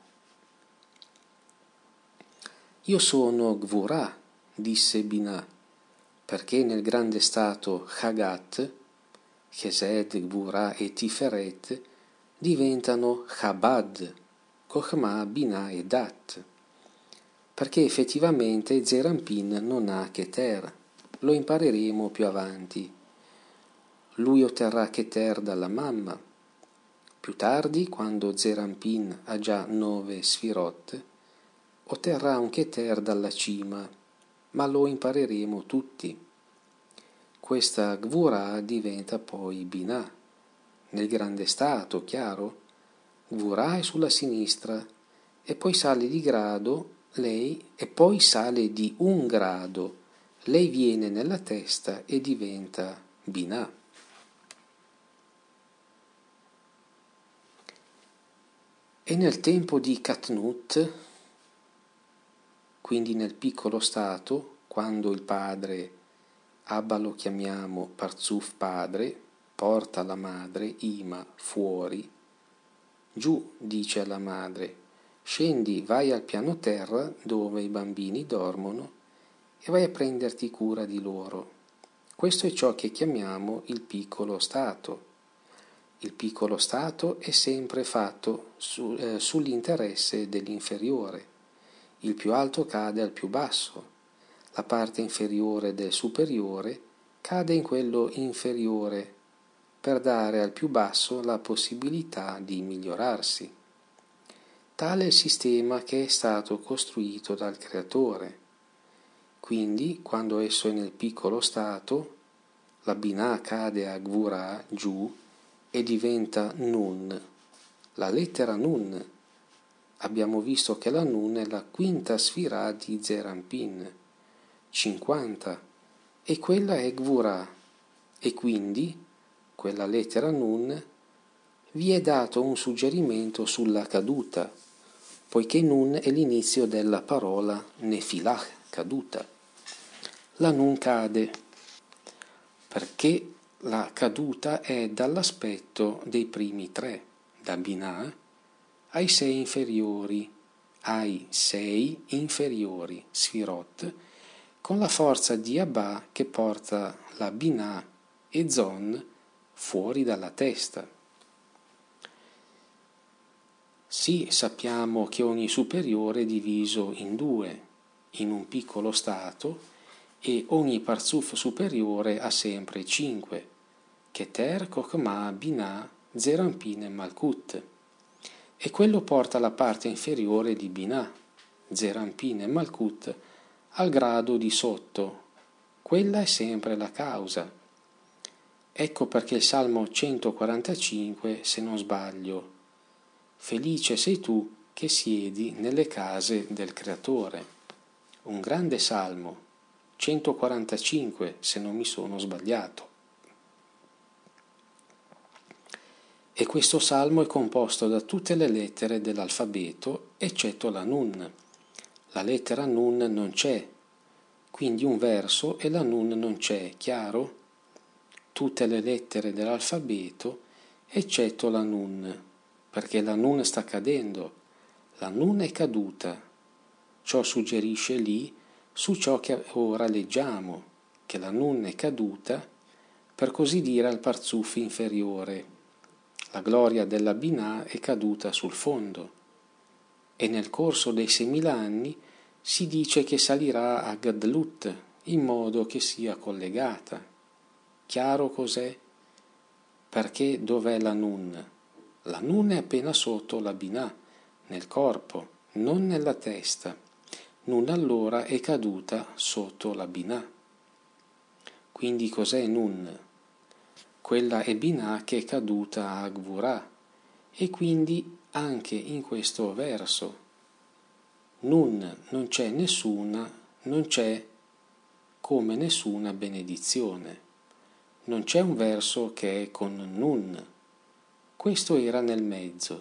Io sono Gvurah, disse Binah, perché nel grande stato Chagat, Chesed, Gvurah e Tiferet diventano Chabad, Chokhmah, Binah e Dat, perché effettivamente Zerampin non ha Keter, lo impareremo più avanti. Lui otterrà Keter dalla mamma. Più tardi, quando Zerampin ha già 9 Sfirot, otterrà un Keter dalla cima, ma lo impareremo tutti. Questa Gvurah diventa poi Binah, nel grande stato, chiaro? Gvurah è sulla sinistra e poi sale di grado lei e poi sale di un grado. Lei viene nella testa e diventa Binah. E nel tempo di Katnut, quindi nel piccolo stato, quando il padre, Abba lo chiamiamo Parzuf padre, porta la madre, Ima, fuori, giù dice alla madre, scendi, vai al piano terra dove i bambini dormono e vai a prenderti cura di loro. Questo è ciò che chiamiamo il piccolo stato. Il piccolo stato è sempre fatto sull'interesse dell'inferiore. Il più alto cade al più basso, la parte inferiore del superiore cade in quello inferiore per dare al più basso la possibilità di migliorarsi. Tale è il sistema che è stato costruito dal Creatore. Quindi, quando esso è nel piccolo stato, la Binah cade a Gvurah, giù, e diventa Nun, la lettera Nun. Abbiamo visto che la Nun è la quinta sfirah di Zerampin, 50, e quella è Gvura, e quindi quella lettera Nun vi è dato un suggerimento sulla caduta, poiché Nun è l'inizio della parola Nefilach, caduta. La Nun cade, perché la caduta è dall'aspetto dei primi tre, da Binah ai sei inferiori, Sfirot, con la forza di Abba che porta la Binah e Zon fuori dalla testa. Sì, sappiamo che ogni superiore è diviso in due, in un piccolo stato, e ogni parzuf superiore ha sempre 5, Keter, Kokma, Binah, Zerampin e Malkut. E quello porta la parte inferiore di Binah, Zerampin e Malkut, al grado di sotto. Quella è sempre la causa. Ecco perché il Salmo 145, se non sbaglio, felice sei tu che siedi nelle case del Creatore. Un grande Salmo, 145, se non mi sono sbagliato. E questo salmo è composto da tutte le lettere dell'alfabeto, eccetto la Nun. La lettera Nun non c'è, quindi un verso e la Nun non c'è, chiaro? Tutte le lettere dell'alfabeto, eccetto la Nun, perché la Nun sta cadendo. La Nun è caduta. Ciò suggerisce lì su ciò che ora leggiamo, che la Nun è caduta, per così dire al parzuf inferiore. La gloria della Binah è caduta sul fondo e nel corso dei 6.000 anni si dice che salirà a Gadlut in modo che sia collegata. Chiaro cos'è? Perché dov'è la Nun? La Nun è appena sotto la Binah, nel corpo, non nella testa. Nun allora è caduta sotto la Binah. Quindi cos'è Nun? Quella è Binah che è caduta a Gvurah, e quindi anche in questo verso Nun non c'è nessuna, non c'è come nessuna benedizione. Non c'è un verso che è con Nun. Questo era nel mezzo.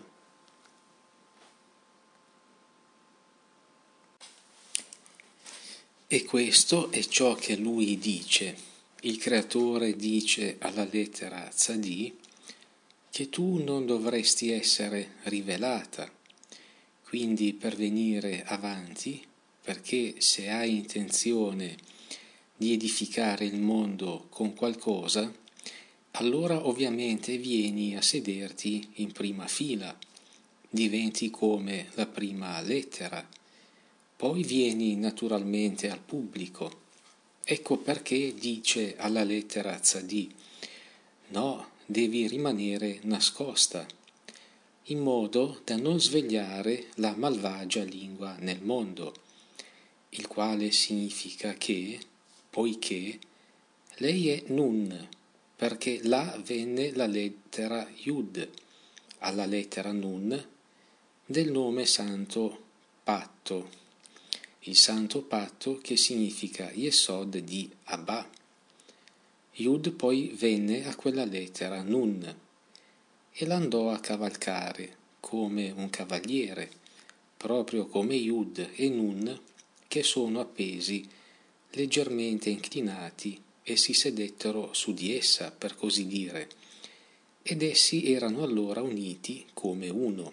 E questo è ciò che lui dice. Il creatore dice alla lettera Tzadi che tu non dovresti essere rivelata, quindi per venire avanti, perché se hai intenzione di edificare il mondo con qualcosa, allora ovviamente vieni a sederti in prima fila, diventi come la prima lettera, poi vieni naturalmente al pubblico. Ecco perché dice alla lettera Tzadi: no, devi rimanere nascosta, in modo da non svegliare la malvagia lingua nel mondo, il quale significa che, poiché, lei è Nun, perché là venne la lettera Yud, alla lettera Nun, del nome Santo Patto, il Santo Patto che significa Yesod di Abba. Yud poi venne a quella lettera Nun e l'andò a cavalcare come un cavaliere, proprio come Yud e Nun che sono appesi leggermente inclinati e si sedettero su di essa, per così dire, ed essi erano allora uniti come uno.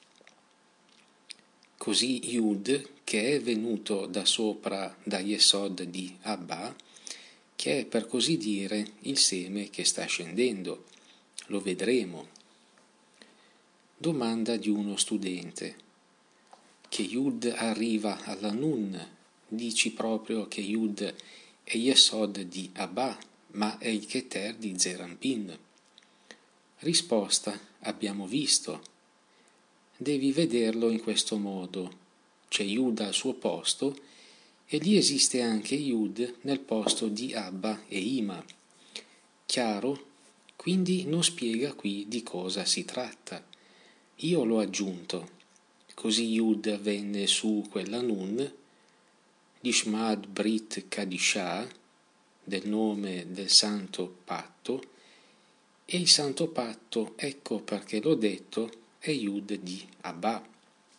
Così Yud, che è venuto da sopra da Yesod di Abba, che è per così dire il seme che sta scendendo, lo vedremo. Domanda di uno studente: che Yud arriva alla Nun, dici proprio che Yud è Yesod di Abba, ma è il Keter di Zerampin? Risposta: abbiamo visto. Devi vederlo in questo modo. C'è Yud al suo posto e lì esiste anche Yud nel posto di Abba e Ima. Chiaro? Quindi non spiega qui di cosa si tratta. Io l'ho aggiunto. Così Yud venne su quella Nun, Lishmad Brit Kadishah, del nome del Santo Patto, e il Santo Patto, ecco perché l'ho detto, è Yud di Abba.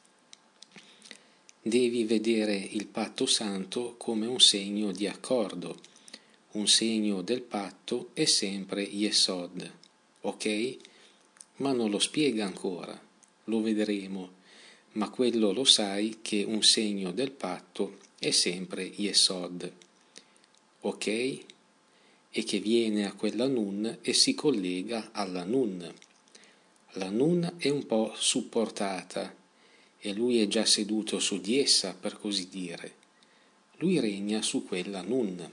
Devi vedere il patto santo come un segno di accordo. Un segno del patto è sempre Yesod, ok? Ma non lo spiega ancora, lo vedremo, ma quello lo sai che un segno del patto è sempre Yesod, ok? E che viene a quella Nun e si collega alla Nun. La Nun è un po' supportata e lui è già seduto su di essa, per così dire. Lui regna su quella Nun.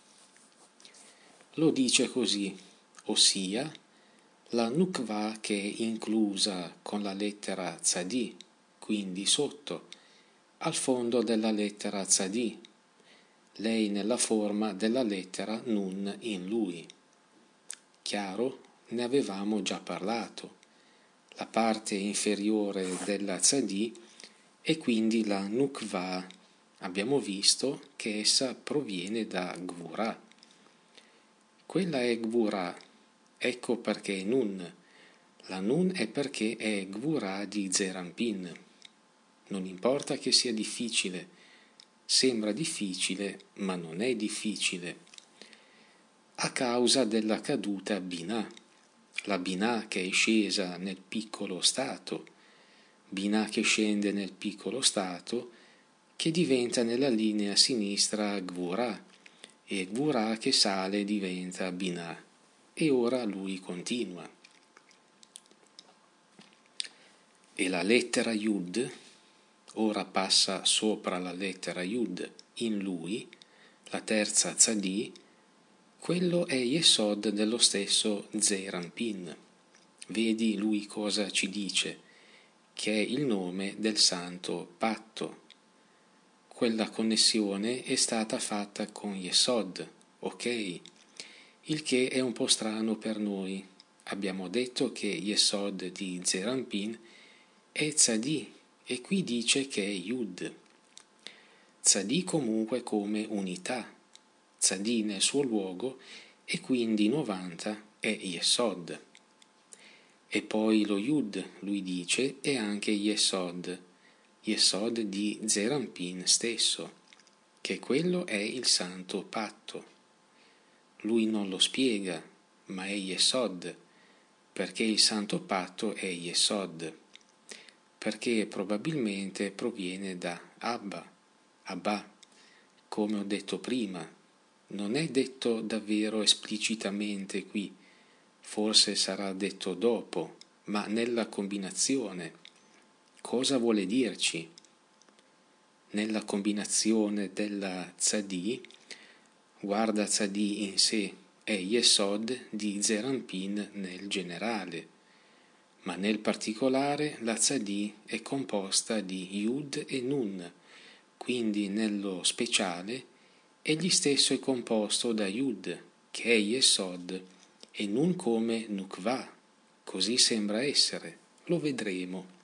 Lo dice così, ossia la Nukva che è inclusa con la lettera Tzadi, quindi sotto, al fondo della lettera Tzadi, lei nella forma della lettera Nun in lui. Chiaro? Ne avevamo già parlato. La parte inferiore della Tzadi è quindi la Nukva. Abbiamo visto che essa proviene da Gvura. Quella è Gvura, ecco perché è Nun. La Nun è perché è Gvura di Zerampin. Non importa che sia difficile, sembra difficile, ma non è difficile. A causa della caduta Binah, la Binah che è scesa nel piccolo stato, Binah che scende nel piccolo stato, che diventa nella linea sinistra Gvura, e Gvura che sale diventa Binah, e ora lui continua. E la lettera Yud ora passa sopra la lettera Yud in lui, la terza Tzadi, quello è Yesod dello stesso Zeirampin. Vedi lui cosa ci dice, che è il nome del Santo Patto. Quella connessione è stata fatta con Yesod, ok? Il che è un po' strano per noi. Abbiamo detto che Yesod di Zeirampin è Tzadi, e qui dice che è Yud. Tzadi comunque come unità, Tzadi nel suo luogo, e quindi 90 è Yesod. E poi lo Yud, lui dice, è anche Yesod, Yesod di Zerampin stesso, che quello è il Santo Patto. Lui non lo spiega, ma è Yesod, perché il Santo Patto è Yesod, perché probabilmente proviene da Abba, come ho detto prima. Non è detto davvero esplicitamente qui, forse sarà detto dopo, ma nella combinazione. Cosa vuole dirci? Nella combinazione della Tzadi, guarda Tzadi in sé, è Yesod di Zerampin nel generale, ma nel particolare la Tzadi è composta di Yud e Nun, quindi nello speciale egli stesso è composto da Yud, che è Yesod, e Nun come Nukva, così sembra essere, lo vedremo.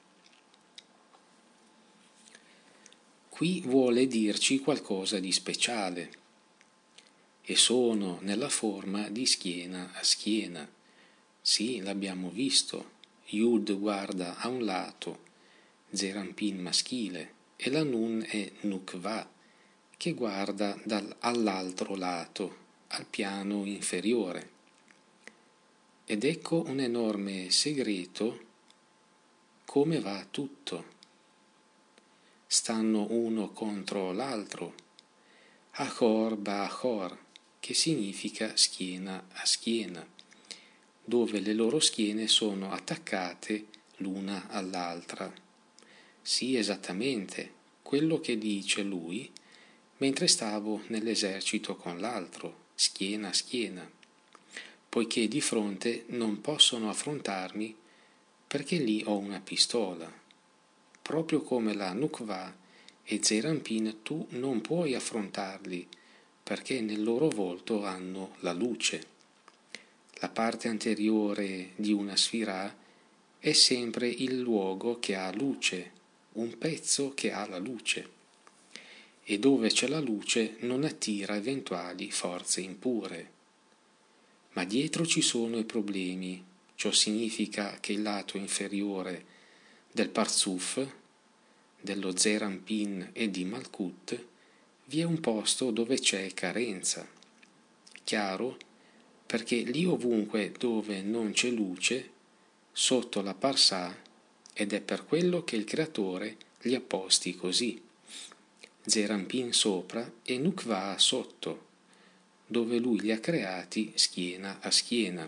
Qui vuole dirci qualcosa di speciale, e sono nella forma di schiena a schiena. Sì, l'abbiamo visto, Yud guarda a un lato, Zerampin maschile, e la Nun è Nukva, che guarda all'altro lato, al piano inferiore. Ed ecco un enorme segreto, come va tutto. Stanno uno contro l'altro, Achor Ba'achor, che significa schiena a schiena, dove le loro schiene sono attaccate l'una all'altra. Sì, esattamente, quello che dice lui mentre stavo nell'esercito con l'altro, schiena a schiena, poiché di fronte non possono affrontarmi perché lì ho una pistola. Proprio come la Nukva e Zerampin tu non puoi affrontarli perché nel loro volto hanno la luce. La parte anteriore di una sfirah è sempre il luogo che ha luce, un pezzo che ha la luce. e dove c'è la luce non attira eventuali forze impure. Ma dietro ci sono i problemi. Ciò significa che il lato inferiore del Parzuf, dello Zeir Anpin e di Malkut, vi è un posto dove c'è carenza. Chiaro? Perché lì ovunque dove non c'è luce, sotto la Parsà, ed è per quello che il Creatore li ha posti così. Zeir Anpin sopra e Nukva sotto, dove lui li ha creati schiena a schiena.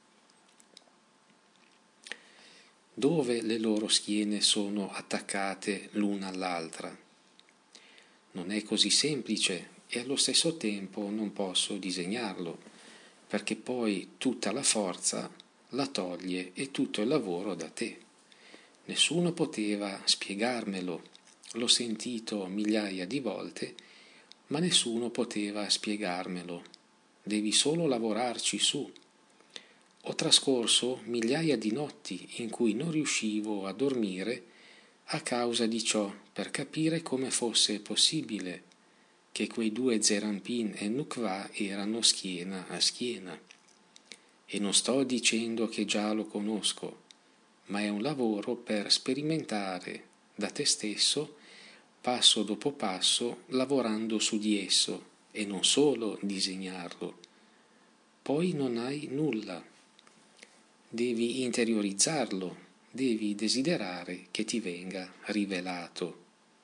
Dove le loro schiene sono attaccate l'una all'altra. Non è così semplice e allo stesso tempo non posso disegnarlo, perché poi tutta la forza la toglie e tutto il lavoro da te. Nessuno poteva spiegarmelo, l'ho sentito migliaia di volte, ma nessuno poteva spiegarmelo. Devi solo lavorarci su. Ho trascorso migliaia di notti in cui non riuscivo a dormire a causa di ciò, per capire come fosse possibile che quei due Zeir Anpin e Nukva erano schiena a schiena. E non sto dicendo che già lo conosco, ma è un lavoro per sperimentare da te stesso, passo dopo passo, lavorando su di esso, e non solo disegnarlo. Poi non hai nulla. Devi interiorizzarlo, devi desiderare che ti venga rivelato.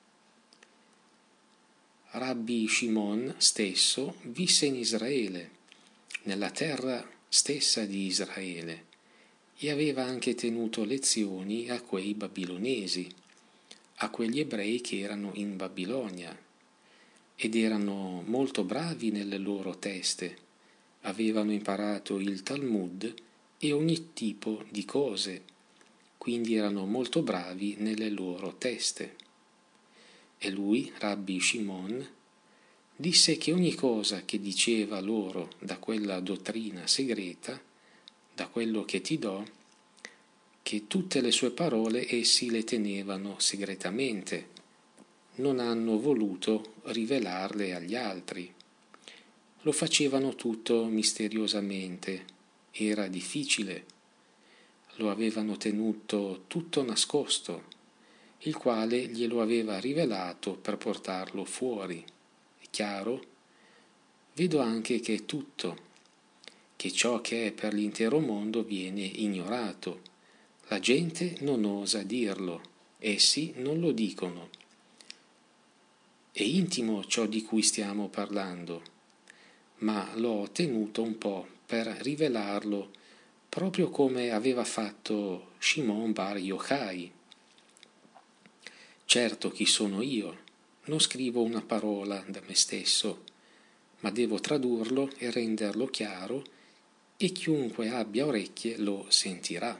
Rabbi Shimon stesso visse in Israele, nella terra stessa di Israele, e aveva anche tenuto lezioni a quei babilonesi, a quegli ebrei che erano in Babilonia, ed erano molto bravi nelle loro teste, avevano imparato il Talmud e ogni tipo di cose, quindi erano molto bravi nelle loro teste. E lui, Rabbi Shimon, disse che ogni cosa che diceva loro da quella dottrina segreta, da quello che ti do, che tutte le sue parole essi le tenevano segretamente, non hanno voluto rivelarle agli altri. Lo facevano tutto misteriosamente. Era difficile, lo avevano tenuto tutto nascosto, il quale glielo aveva rivelato per portarlo fuori. È chiaro? Vedo anche che è tutto, che ciò che è per l'intero mondo viene ignorato. La gente non osa dirlo, essi non lo dicono. È intimo ciò di cui stiamo parlando, ma l'ho tenuto un po' per rivelarlo proprio come aveva fatto Shimon Bar Yochai. Certo, chi sono io? Non scrivo una parola da me stesso, ma devo tradurlo e renderlo chiaro e chiunque abbia orecchie lo sentirà.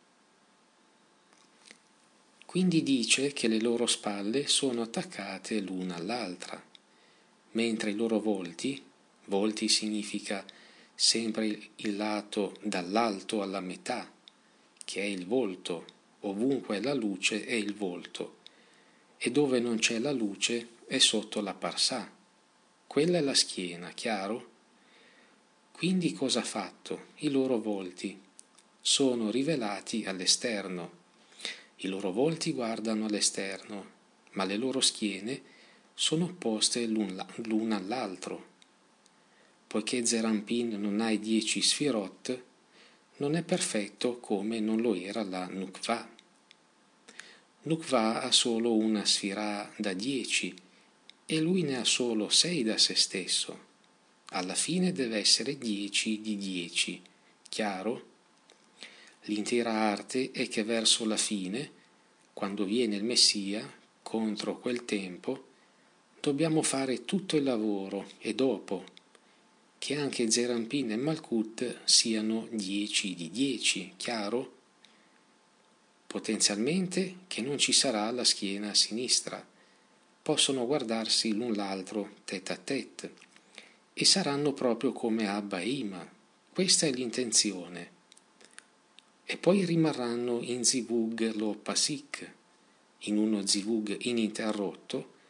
Quindi dice che le loro spalle sono attaccate l'una all'altra, mentre i loro volti significa sempre il lato dall'alto alla metà, che è il volto, ovunque la luce è il volto, e dove non c'è la luce è sotto la parsà. Quella è la schiena, chiaro? Quindi cosa ha fatto? I loro volti sono rivelati all'esterno. I loro volti guardano all'esterno, ma le loro schiene sono opposte l'una all'altro. Poiché Zeir Anpin non ha i 10 sfirot, non è perfetto come non lo era la Nukva. Nukva ha solo una sfira da 10 e lui ne ha solo 6 da se stesso. Alla fine deve essere 10 di 10, chiaro? L'intera arte è che verso la fine, quando viene il Messia, contro quel tempo, dobbiamo fare tutto il lavoro e dopo, che anche Zeir Anpin e Malkut siano 10 di 10, chiaro? Potenzialmente che non ci sarà la schiena a sinistra, possono guardarsi l'un l'altro tête à tête e saranno proprio come Abba e Ima, questa è l'intenzione. E poi rimarranno in zivug lo pasik, in uno zivug ininterrotto,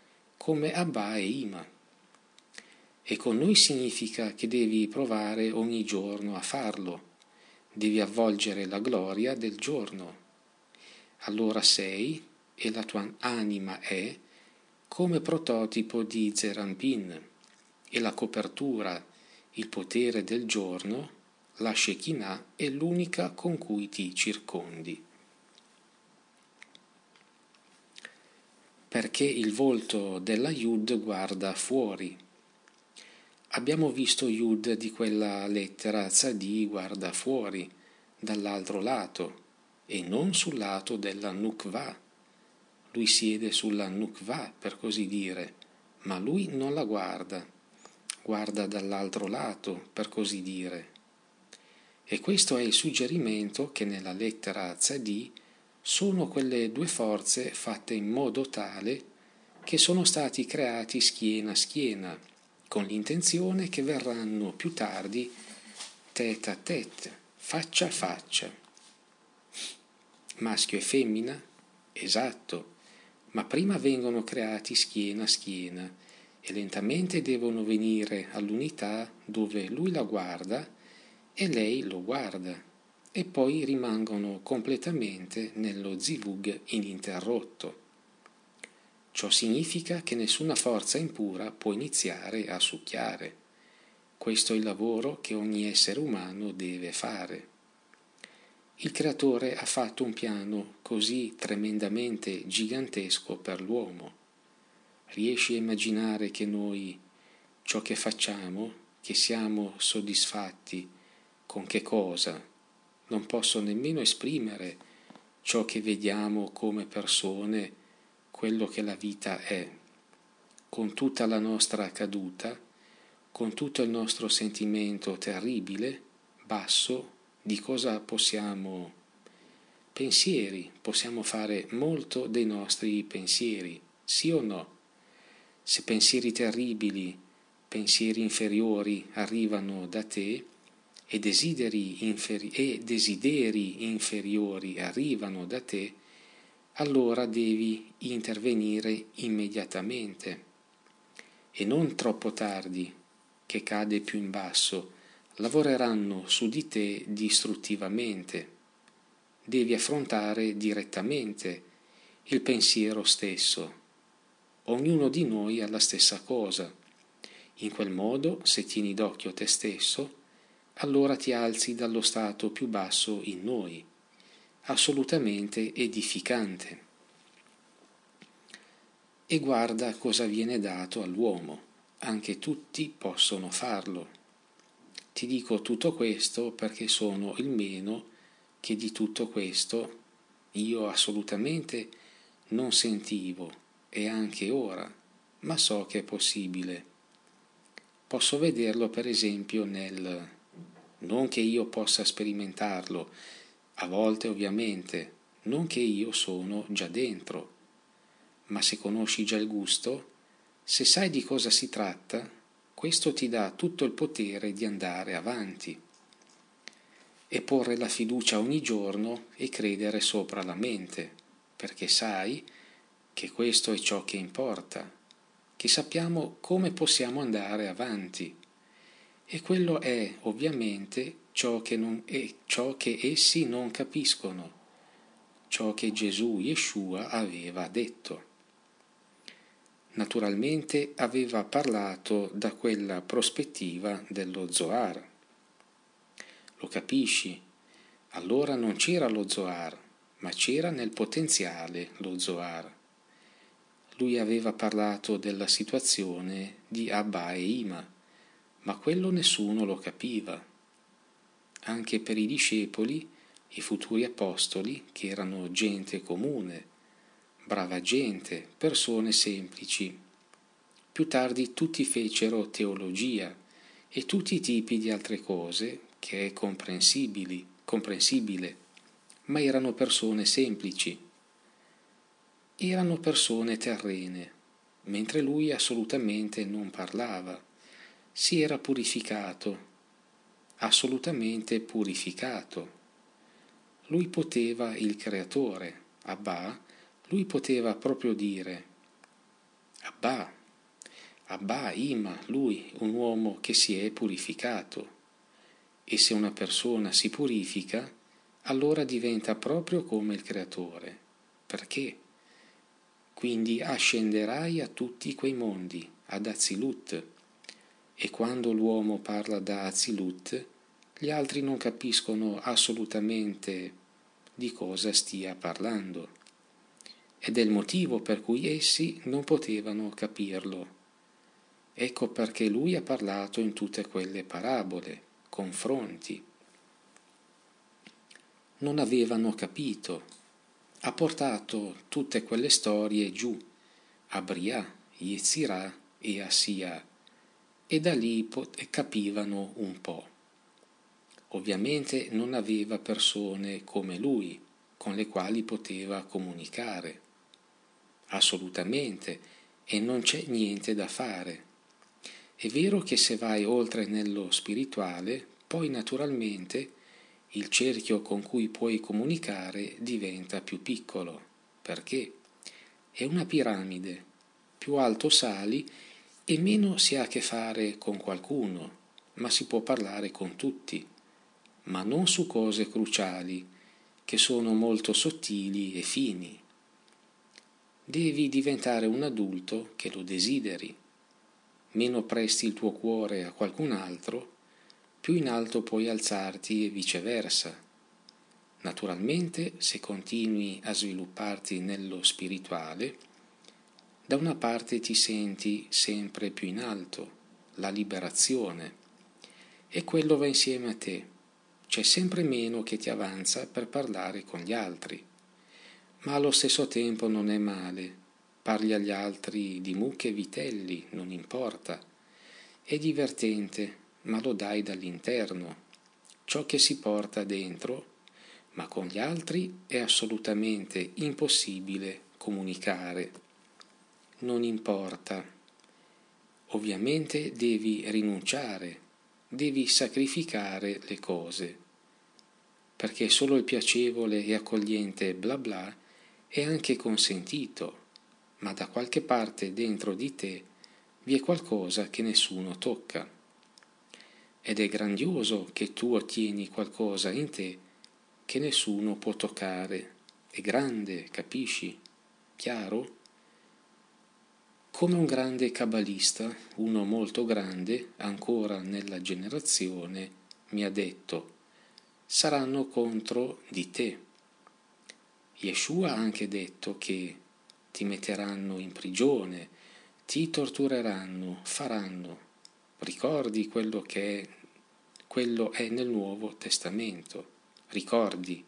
come Abba e Ima. E con noi significa che devi provare ogni giorno a farlo, devi avvolgere la gloria del giorno. Allora sei, e la tua anima è, come prototipo di Zeranpin, e la copertura, il potere del giorno, la Shekinah è l'unica con cui ti circondi. Perché il volto della Yud guarda fuori. Abbiamo visto Yud di quella lettera Tzadi guarda fuori, dall'altro lato, e non sul lato della Nukva. Lui siede sulla Nukva, per così dire, ma lui non la guarda dall'altro lato, per così dire. E questo è il suggerimento che nella lettera Tzadi sono quelle due forze fatte in modo tale che sono stati creati schiena a schiena, con l'intenzione che verranno più tardi tête à tête, faccia a faccia. Maschio e femmina? Esatto, ma prima vengono creati schiena a schiena e lentamente devono venire all'unità dove lui la guarda e lei lo guarda, e poi rimangono completamente nello zivug ininterrotto. Ciò significa che nessuna forza impura può iniziare a succhiare. Questo è il lavoro che ogni essere umano deve fare. Il Creatore ha fatto un piano così tremendamente gigantesco per l'uomo. Riesci a immaginare che noi, ciò che facciamo, che siamo soddisfatti, con che cosa? Non posso nemmeno esprimere ciò che vediamo come persone, quello che la vita è, con tutta la nostra caduta, con tutto il nostro sentimento terribile, basso, di cosa possiamo? Pensieri, possiamo fare molto dei nostri pensieri, sì o no? Se pensieri terribili, pensieri inferiori arrivano da te e desideri inferiori arrivano da te, allora devi intervenire immediatamente e non troppo tardi, che cade più in basso, lavoreranno su di te distruttivamente. Devi affrontare direttamente il pensiero stesso. Ognuno di noi ha la stessa cosa. In quel modo, se tieni d'occhio te stesso, allora ti alzi dallo stato più basso in noi, assolutamente edificante. E guarda cosa viene dato all'uomo, anche tutti possono farlo. Ti dico tutto questo perché sono il meno che di tutto questo io assolutamente non sentivo, e anche ora, ma so che è possibile. Posso vederlo per esempio non che io possa sperimentarlo, a volte ovviamente, non che io sono già dentro, ma se conosci già il gusto, se sai di cosa si tratta, questo ti dà tutto il potere di andare avanti e porre la fiducia ogni giorno e credere sopra la mente, perché sai che questo è ciò che importa, che sappiamo come possiamo andare avanti, e quello è ovviamente ciò che essi non capiscono, ciò che Gesù Yeshua aveva detto. Naturalmente aveva parlato da quella prospettiva dello Zohar. Lo capisci? Allora non c'era lo Zohar, ma c'era nel potenziale lo Zohar. Lui aveva parlato della situazione di Abba e Ima, ma quello nessuno lo capiva. Anche per i discepoli, i futuri apostoli, che erano gente comune, brava gente, persone semplici. Più tardi tutti fecero teologia e tutti i tipi di altre cose che è comprensibile, ma erano persone semplici. Erano persone terrene, mentre lui assolutamente non parlava. Si era purificato, assolutamente purificato. Lui poteva, il creatore, Abba, lui poteva proprio dire: Abba, Abba, Ima, lui, un uomo che si è purificato. E se una persona si purifica, allora diventa proprio come il Creatore. Perché? Quindi ascenderai a tutti quei mondi, ad Azilut. E quando l'uomo parla da Azilut, gli altri non capiscono assolutamente di cosa stia parlando. Ed è il motivo per cui essi non potevano capirlo. Ecco perché lui ha parlato in tutte quelle parabole, confronti. Non avevano capito. Ha portato tutte quelle storie giù, a Brià, Yetzirah e a Sia, e da lì capivano un po'. Ovviamente non aveva persone come lui, con le quali poteva comunicare. Assolutamente, e non c'è niente da fare. È vero che se vai oltre nello spirituale, poi naturalmente il cerchio con cui puoi comunicare diventa più piccolo. Perché? È una piramide. Più alto sali e meno si ha a che fare con qualcuno, ma si può parlare con tutti, ma non su cose cruciali, che sono molto sottili e fini. Devi diventare un adulto che lo desideri. Meno presti il tuo cuore a qualcun altro, più in alto puoi alzarti e viceversa. Naturalmente, se continui a svilupparti nello spirituale, da una parte ti senti sempre più in alto, la liberazione, e quello va insieme a te. C'è sempre meno che ti avanza per parlare con gli altri, ma allo stesso tempo non è male. Parli agli altri di mucche e vitelli, non importa. È divertente, ma lo dai dall'interno. Ciò che si porta dentro, ma con gli altri è assolutamente impossibile comunicare. Non importa. Ovviamente devi rinunciare, devi sacrificare le cose, perché solo il piacevole e accogliente bla bla è anche consentito, ma da qualche parte dentro di te vi è qualcosa che nessuno tocca. Ed è grandioso che tu ottieni qualcosa in te che nessuno può toccare. È grande, capisci? Chiaro? Come un grande cabalista, uno molto grande, ancora nella generazione, mi ha detto: saranno contro di te. Yeshua ha anche detto che ti metteranno in prigione, ti tortureranno, faranno. Ricordi quello è nel Nuovo Testamento. Ricordi,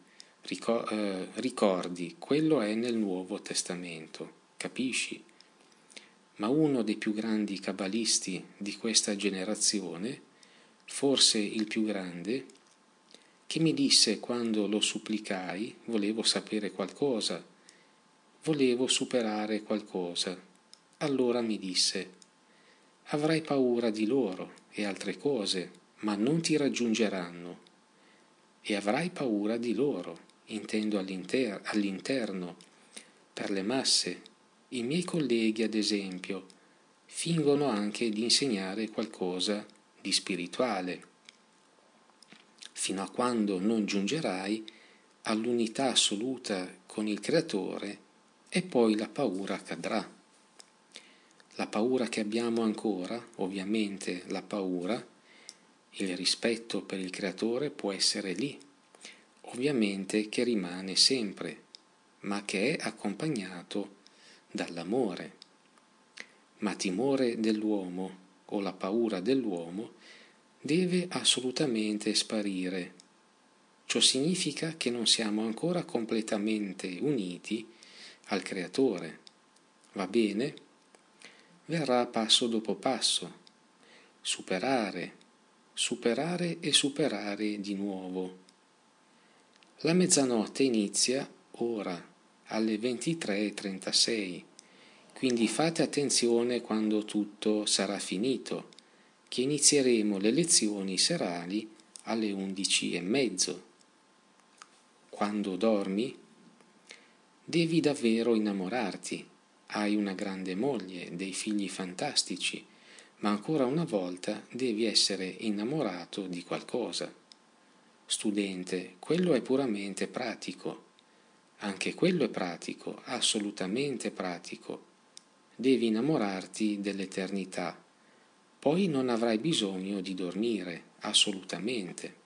quello è nel Nuovo Testamento. Capisci? Ma uno dei più grandi cabalisti di questa generazione, forse il più grande, che mi disse quando lo supplicai, volevo sapere qualcosa, volevo superare qualcosa. Allora mi disse: avrai paura di loro e altre cose, ma non ti raggiungeranno. E avrai paura di loro, intendo all'interno, per le masse. I miei colleghi, ad esempio, fingono anche di insegnare qualcosa di spirituale, fino a quando non giungerai all'unità assoluta con il Creatore, e poi la paura cadrà. La paura che abbiamo ancora, ovviamente la paura, il rispetto per il Creatore può essere lì, ovviamente che rimane sempre, ma che è accompagnato dall'amore. Ma timore dell'uomo o la paura dell'uomo deve assolutamente sparire. Ciò significa che non siamo ancora completamente uniti al Creatore. Va bene? Verrà passo dopo passo. Superare e superare di nuovo. La mezzanotte inizia ora, alle 23:36. Quindi fate attenzione quando tutto sarà finito, che inizieremo le lezioni serali alle 11:30. Quando dormi, devi davvero innamorarti, hai una grande moglie, dei figli fantastici, ma ancora una volta devi essere innamorato di qualcosa. Studente, quello è puramente pratico. Anche quello è pratico, assolutamente pratico. Devi innamorarti dell'eternità. Poi non avrai bisogno di dormire, assolutamente.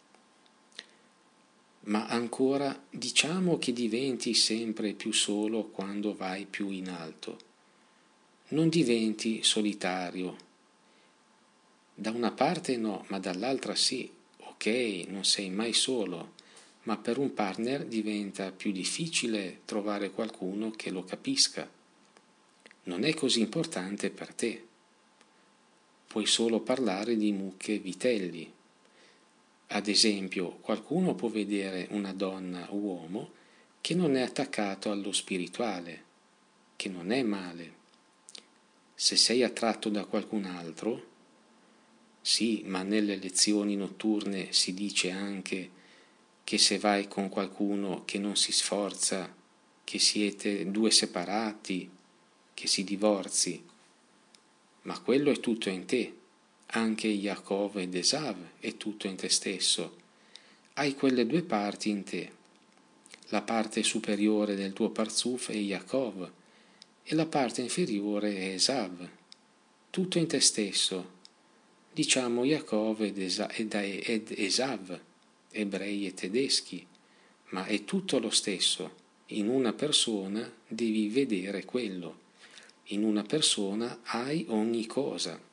Ma ancora diciamo che diventi sempre più solo quando vai più in alto. Non diventi solitario. Da una parte no, ma dall'altra sì. Ok, non sei mai solo, ma per un partner diventa più difficile trovare qualcuno che lo capisca. Non è così importante per te. Puoi solo parlare di mucche e vitelli. Ad esempio, qualcuno può vedere una donna o uomo che non è attaccato allo spirituale, che non è male. Se sei attratto da qualcun altro, sì, ma nelle lezioni notturne si dice anche che se vai con qualcuno che non si sforza, che siete due separati, che si divorzi, ma quello è tutto in te. Anche Yaakov ed Esav è tutto in te stesso. Hai quelle due parti in te. La parte superiore del tuo Parzuf è Yaakov e la parte inferiore è Esav. Tutto in te stesso. Diciamo Yaakov ed Esav, ebrei e tedeschi, ma è tutto lo stesso. In una persona devi vedere quello. In una persona hai ogni cosa.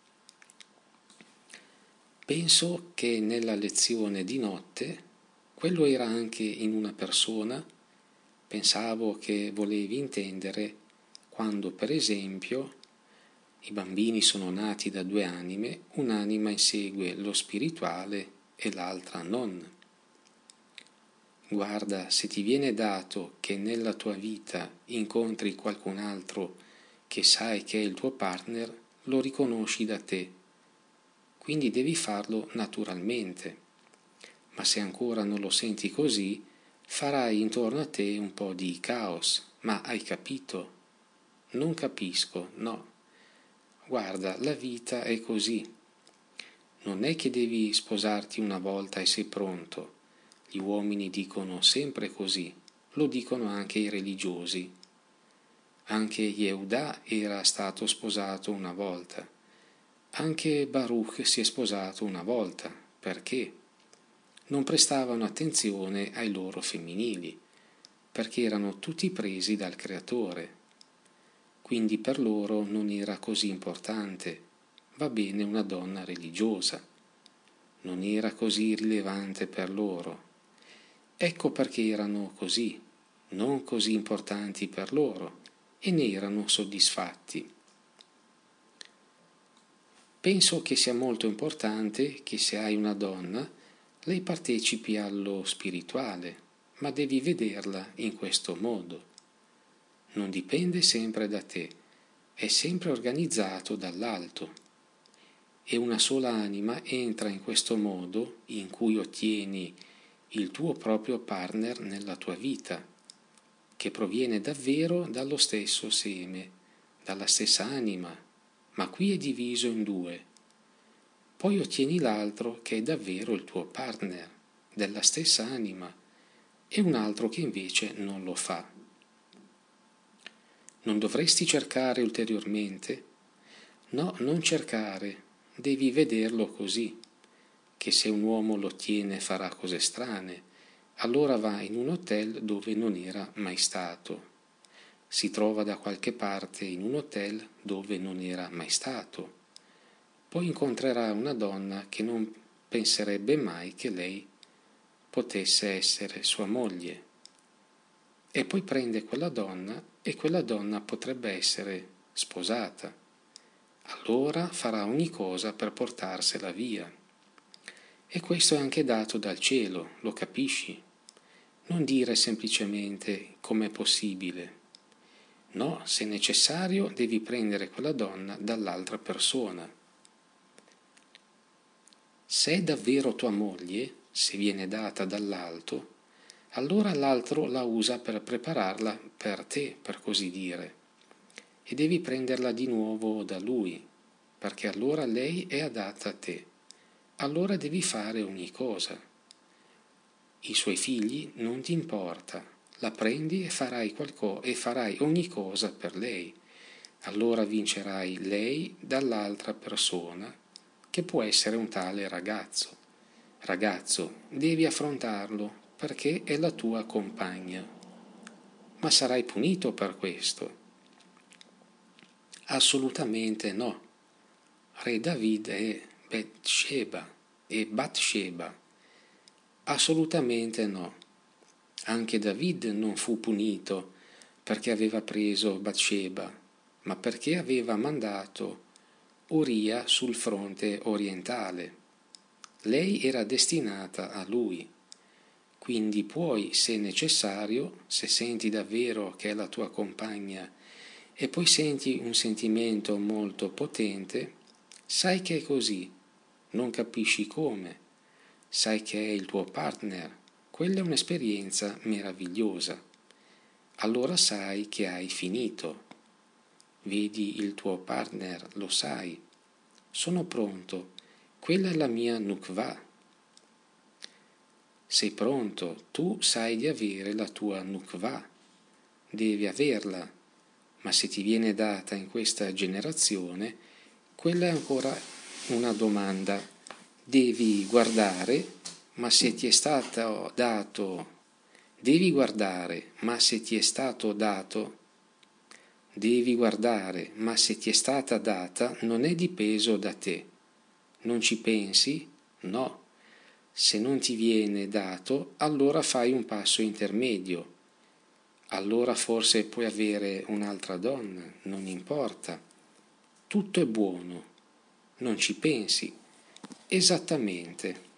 Penso che nella lezione di notte quello era anche in una persona. Pensavo che volevi intendere quando, per esempio, i bambini sono nati da due anime, un'anima insegue lo spirituale e l'altra non. Guarda, se ti viene dato che nella tua vita incontri qualcun altro che sai che è il tuo partner, lo riconosci da te. Quindi devi farlo naturalmente, ma se ancora non lo senti così, farai intorno a te un po' di caos. Ma hai capito? Non capisco, no. Guarda, la vita è così. Non è che devi sposarti una volta e sei pronto. Gli uomini dicono sempre così, lo dicono anche i religiosi. Anche Yehuda era stato sposato una volta. Anche Baruch si è sposato una volta. Perché? Non prestavano attenzione ai loro femminili, perché erano tutti presi dal Creatore. Quindi per loro non era così importante. Va bene una donna religiosa. Non era così rilevante per loro. Ecco perché erano così, non così importanti per loro, e ne erano soddisfatti. Penso che sia molto importante che se hai una donna, lei partecipi allo spirituale, ma devi vederla in questo modo. Non dipende sempre da te, è sempre organizzato dall'alto. E una sola anima entra in questo modo in cui ottieni il tuo proprio partner nella tua vita, che proviene davvero dallo stesso seme, dalla stessa anima, ma qui è diviso in due. Poi ottieni l'altro che è davvero il tuo partner, della stessa anima, e un altro che invece non lo fa. Non dovresti cercare ulteriormente? No, non cercare, devi vederlo così, che se un uomo lo ottiene farà cose strane, allora va in un hotel dove non era mai stato. Si trova da qualche parte in un hotel dove non era mai stato. Poi incontrerà una donna che non penserebbe mai che lei potesse essere sua moglie. E poi prende quella donna e quella donna potrebbe essere sposata. Allora farà ogni cosa per portarsela via. E questo è anche dato dal cielo, lo capisci? Non dire semplicemente com'è possibile. No, se necessario devi prendere quella donna dall'altra persona. Se è davvero tua moglie, se viene data dall'alto, allora l'altro la usa per prepararla per te, per così dire. e devi prenderla di nuovo da lui, perché allora lei è adatta a te. Allora devi fare ogni cosa. I suoi figli non ti importa, la prendi e farai ogni cosa per lei. Allora vincerai lei dall'altra persona, che può essere un tale ragazzo. Ragazzo, devi affrontarlo perché è la tua compagna. Ma sarai punito per questo? Assolutamente no. Re David e Batsheba. Assolutamente no. Anche David non fu punito perché aveva preso Batsheba, ma perché aveva mandato Uria sul fronte orientale. Lei era destinata a lui. Quindi puoi, se necessario, se senti davvero che è la tua compagna e poi senti un sentimento molto potente, sai che è così, non capisci come, sai che è il tuo partner, quella è un'esperienza meravigliosa. Allora sai che hai finito. Vedi il tuo partner, lo sai. Sono pronto, quella è la mia nukvah. Sei pronto, tu sai di avere la tua nukvah, devi averla, ma se ti viene data in questa generazione, quella è ancora una domanda. Devi guardare, ma se ti è stato dato, devi guardare, ma se ti è stato dato, devi guardare, ma se ti è stata data, non è dipeso da te. Non ci pensi? No. Se non ti viene dato, allora fai un passo intermedio. Allora forse puoi avere un'altra donna, non importa. Tutto è buono. Non ci pensi. Esattamente.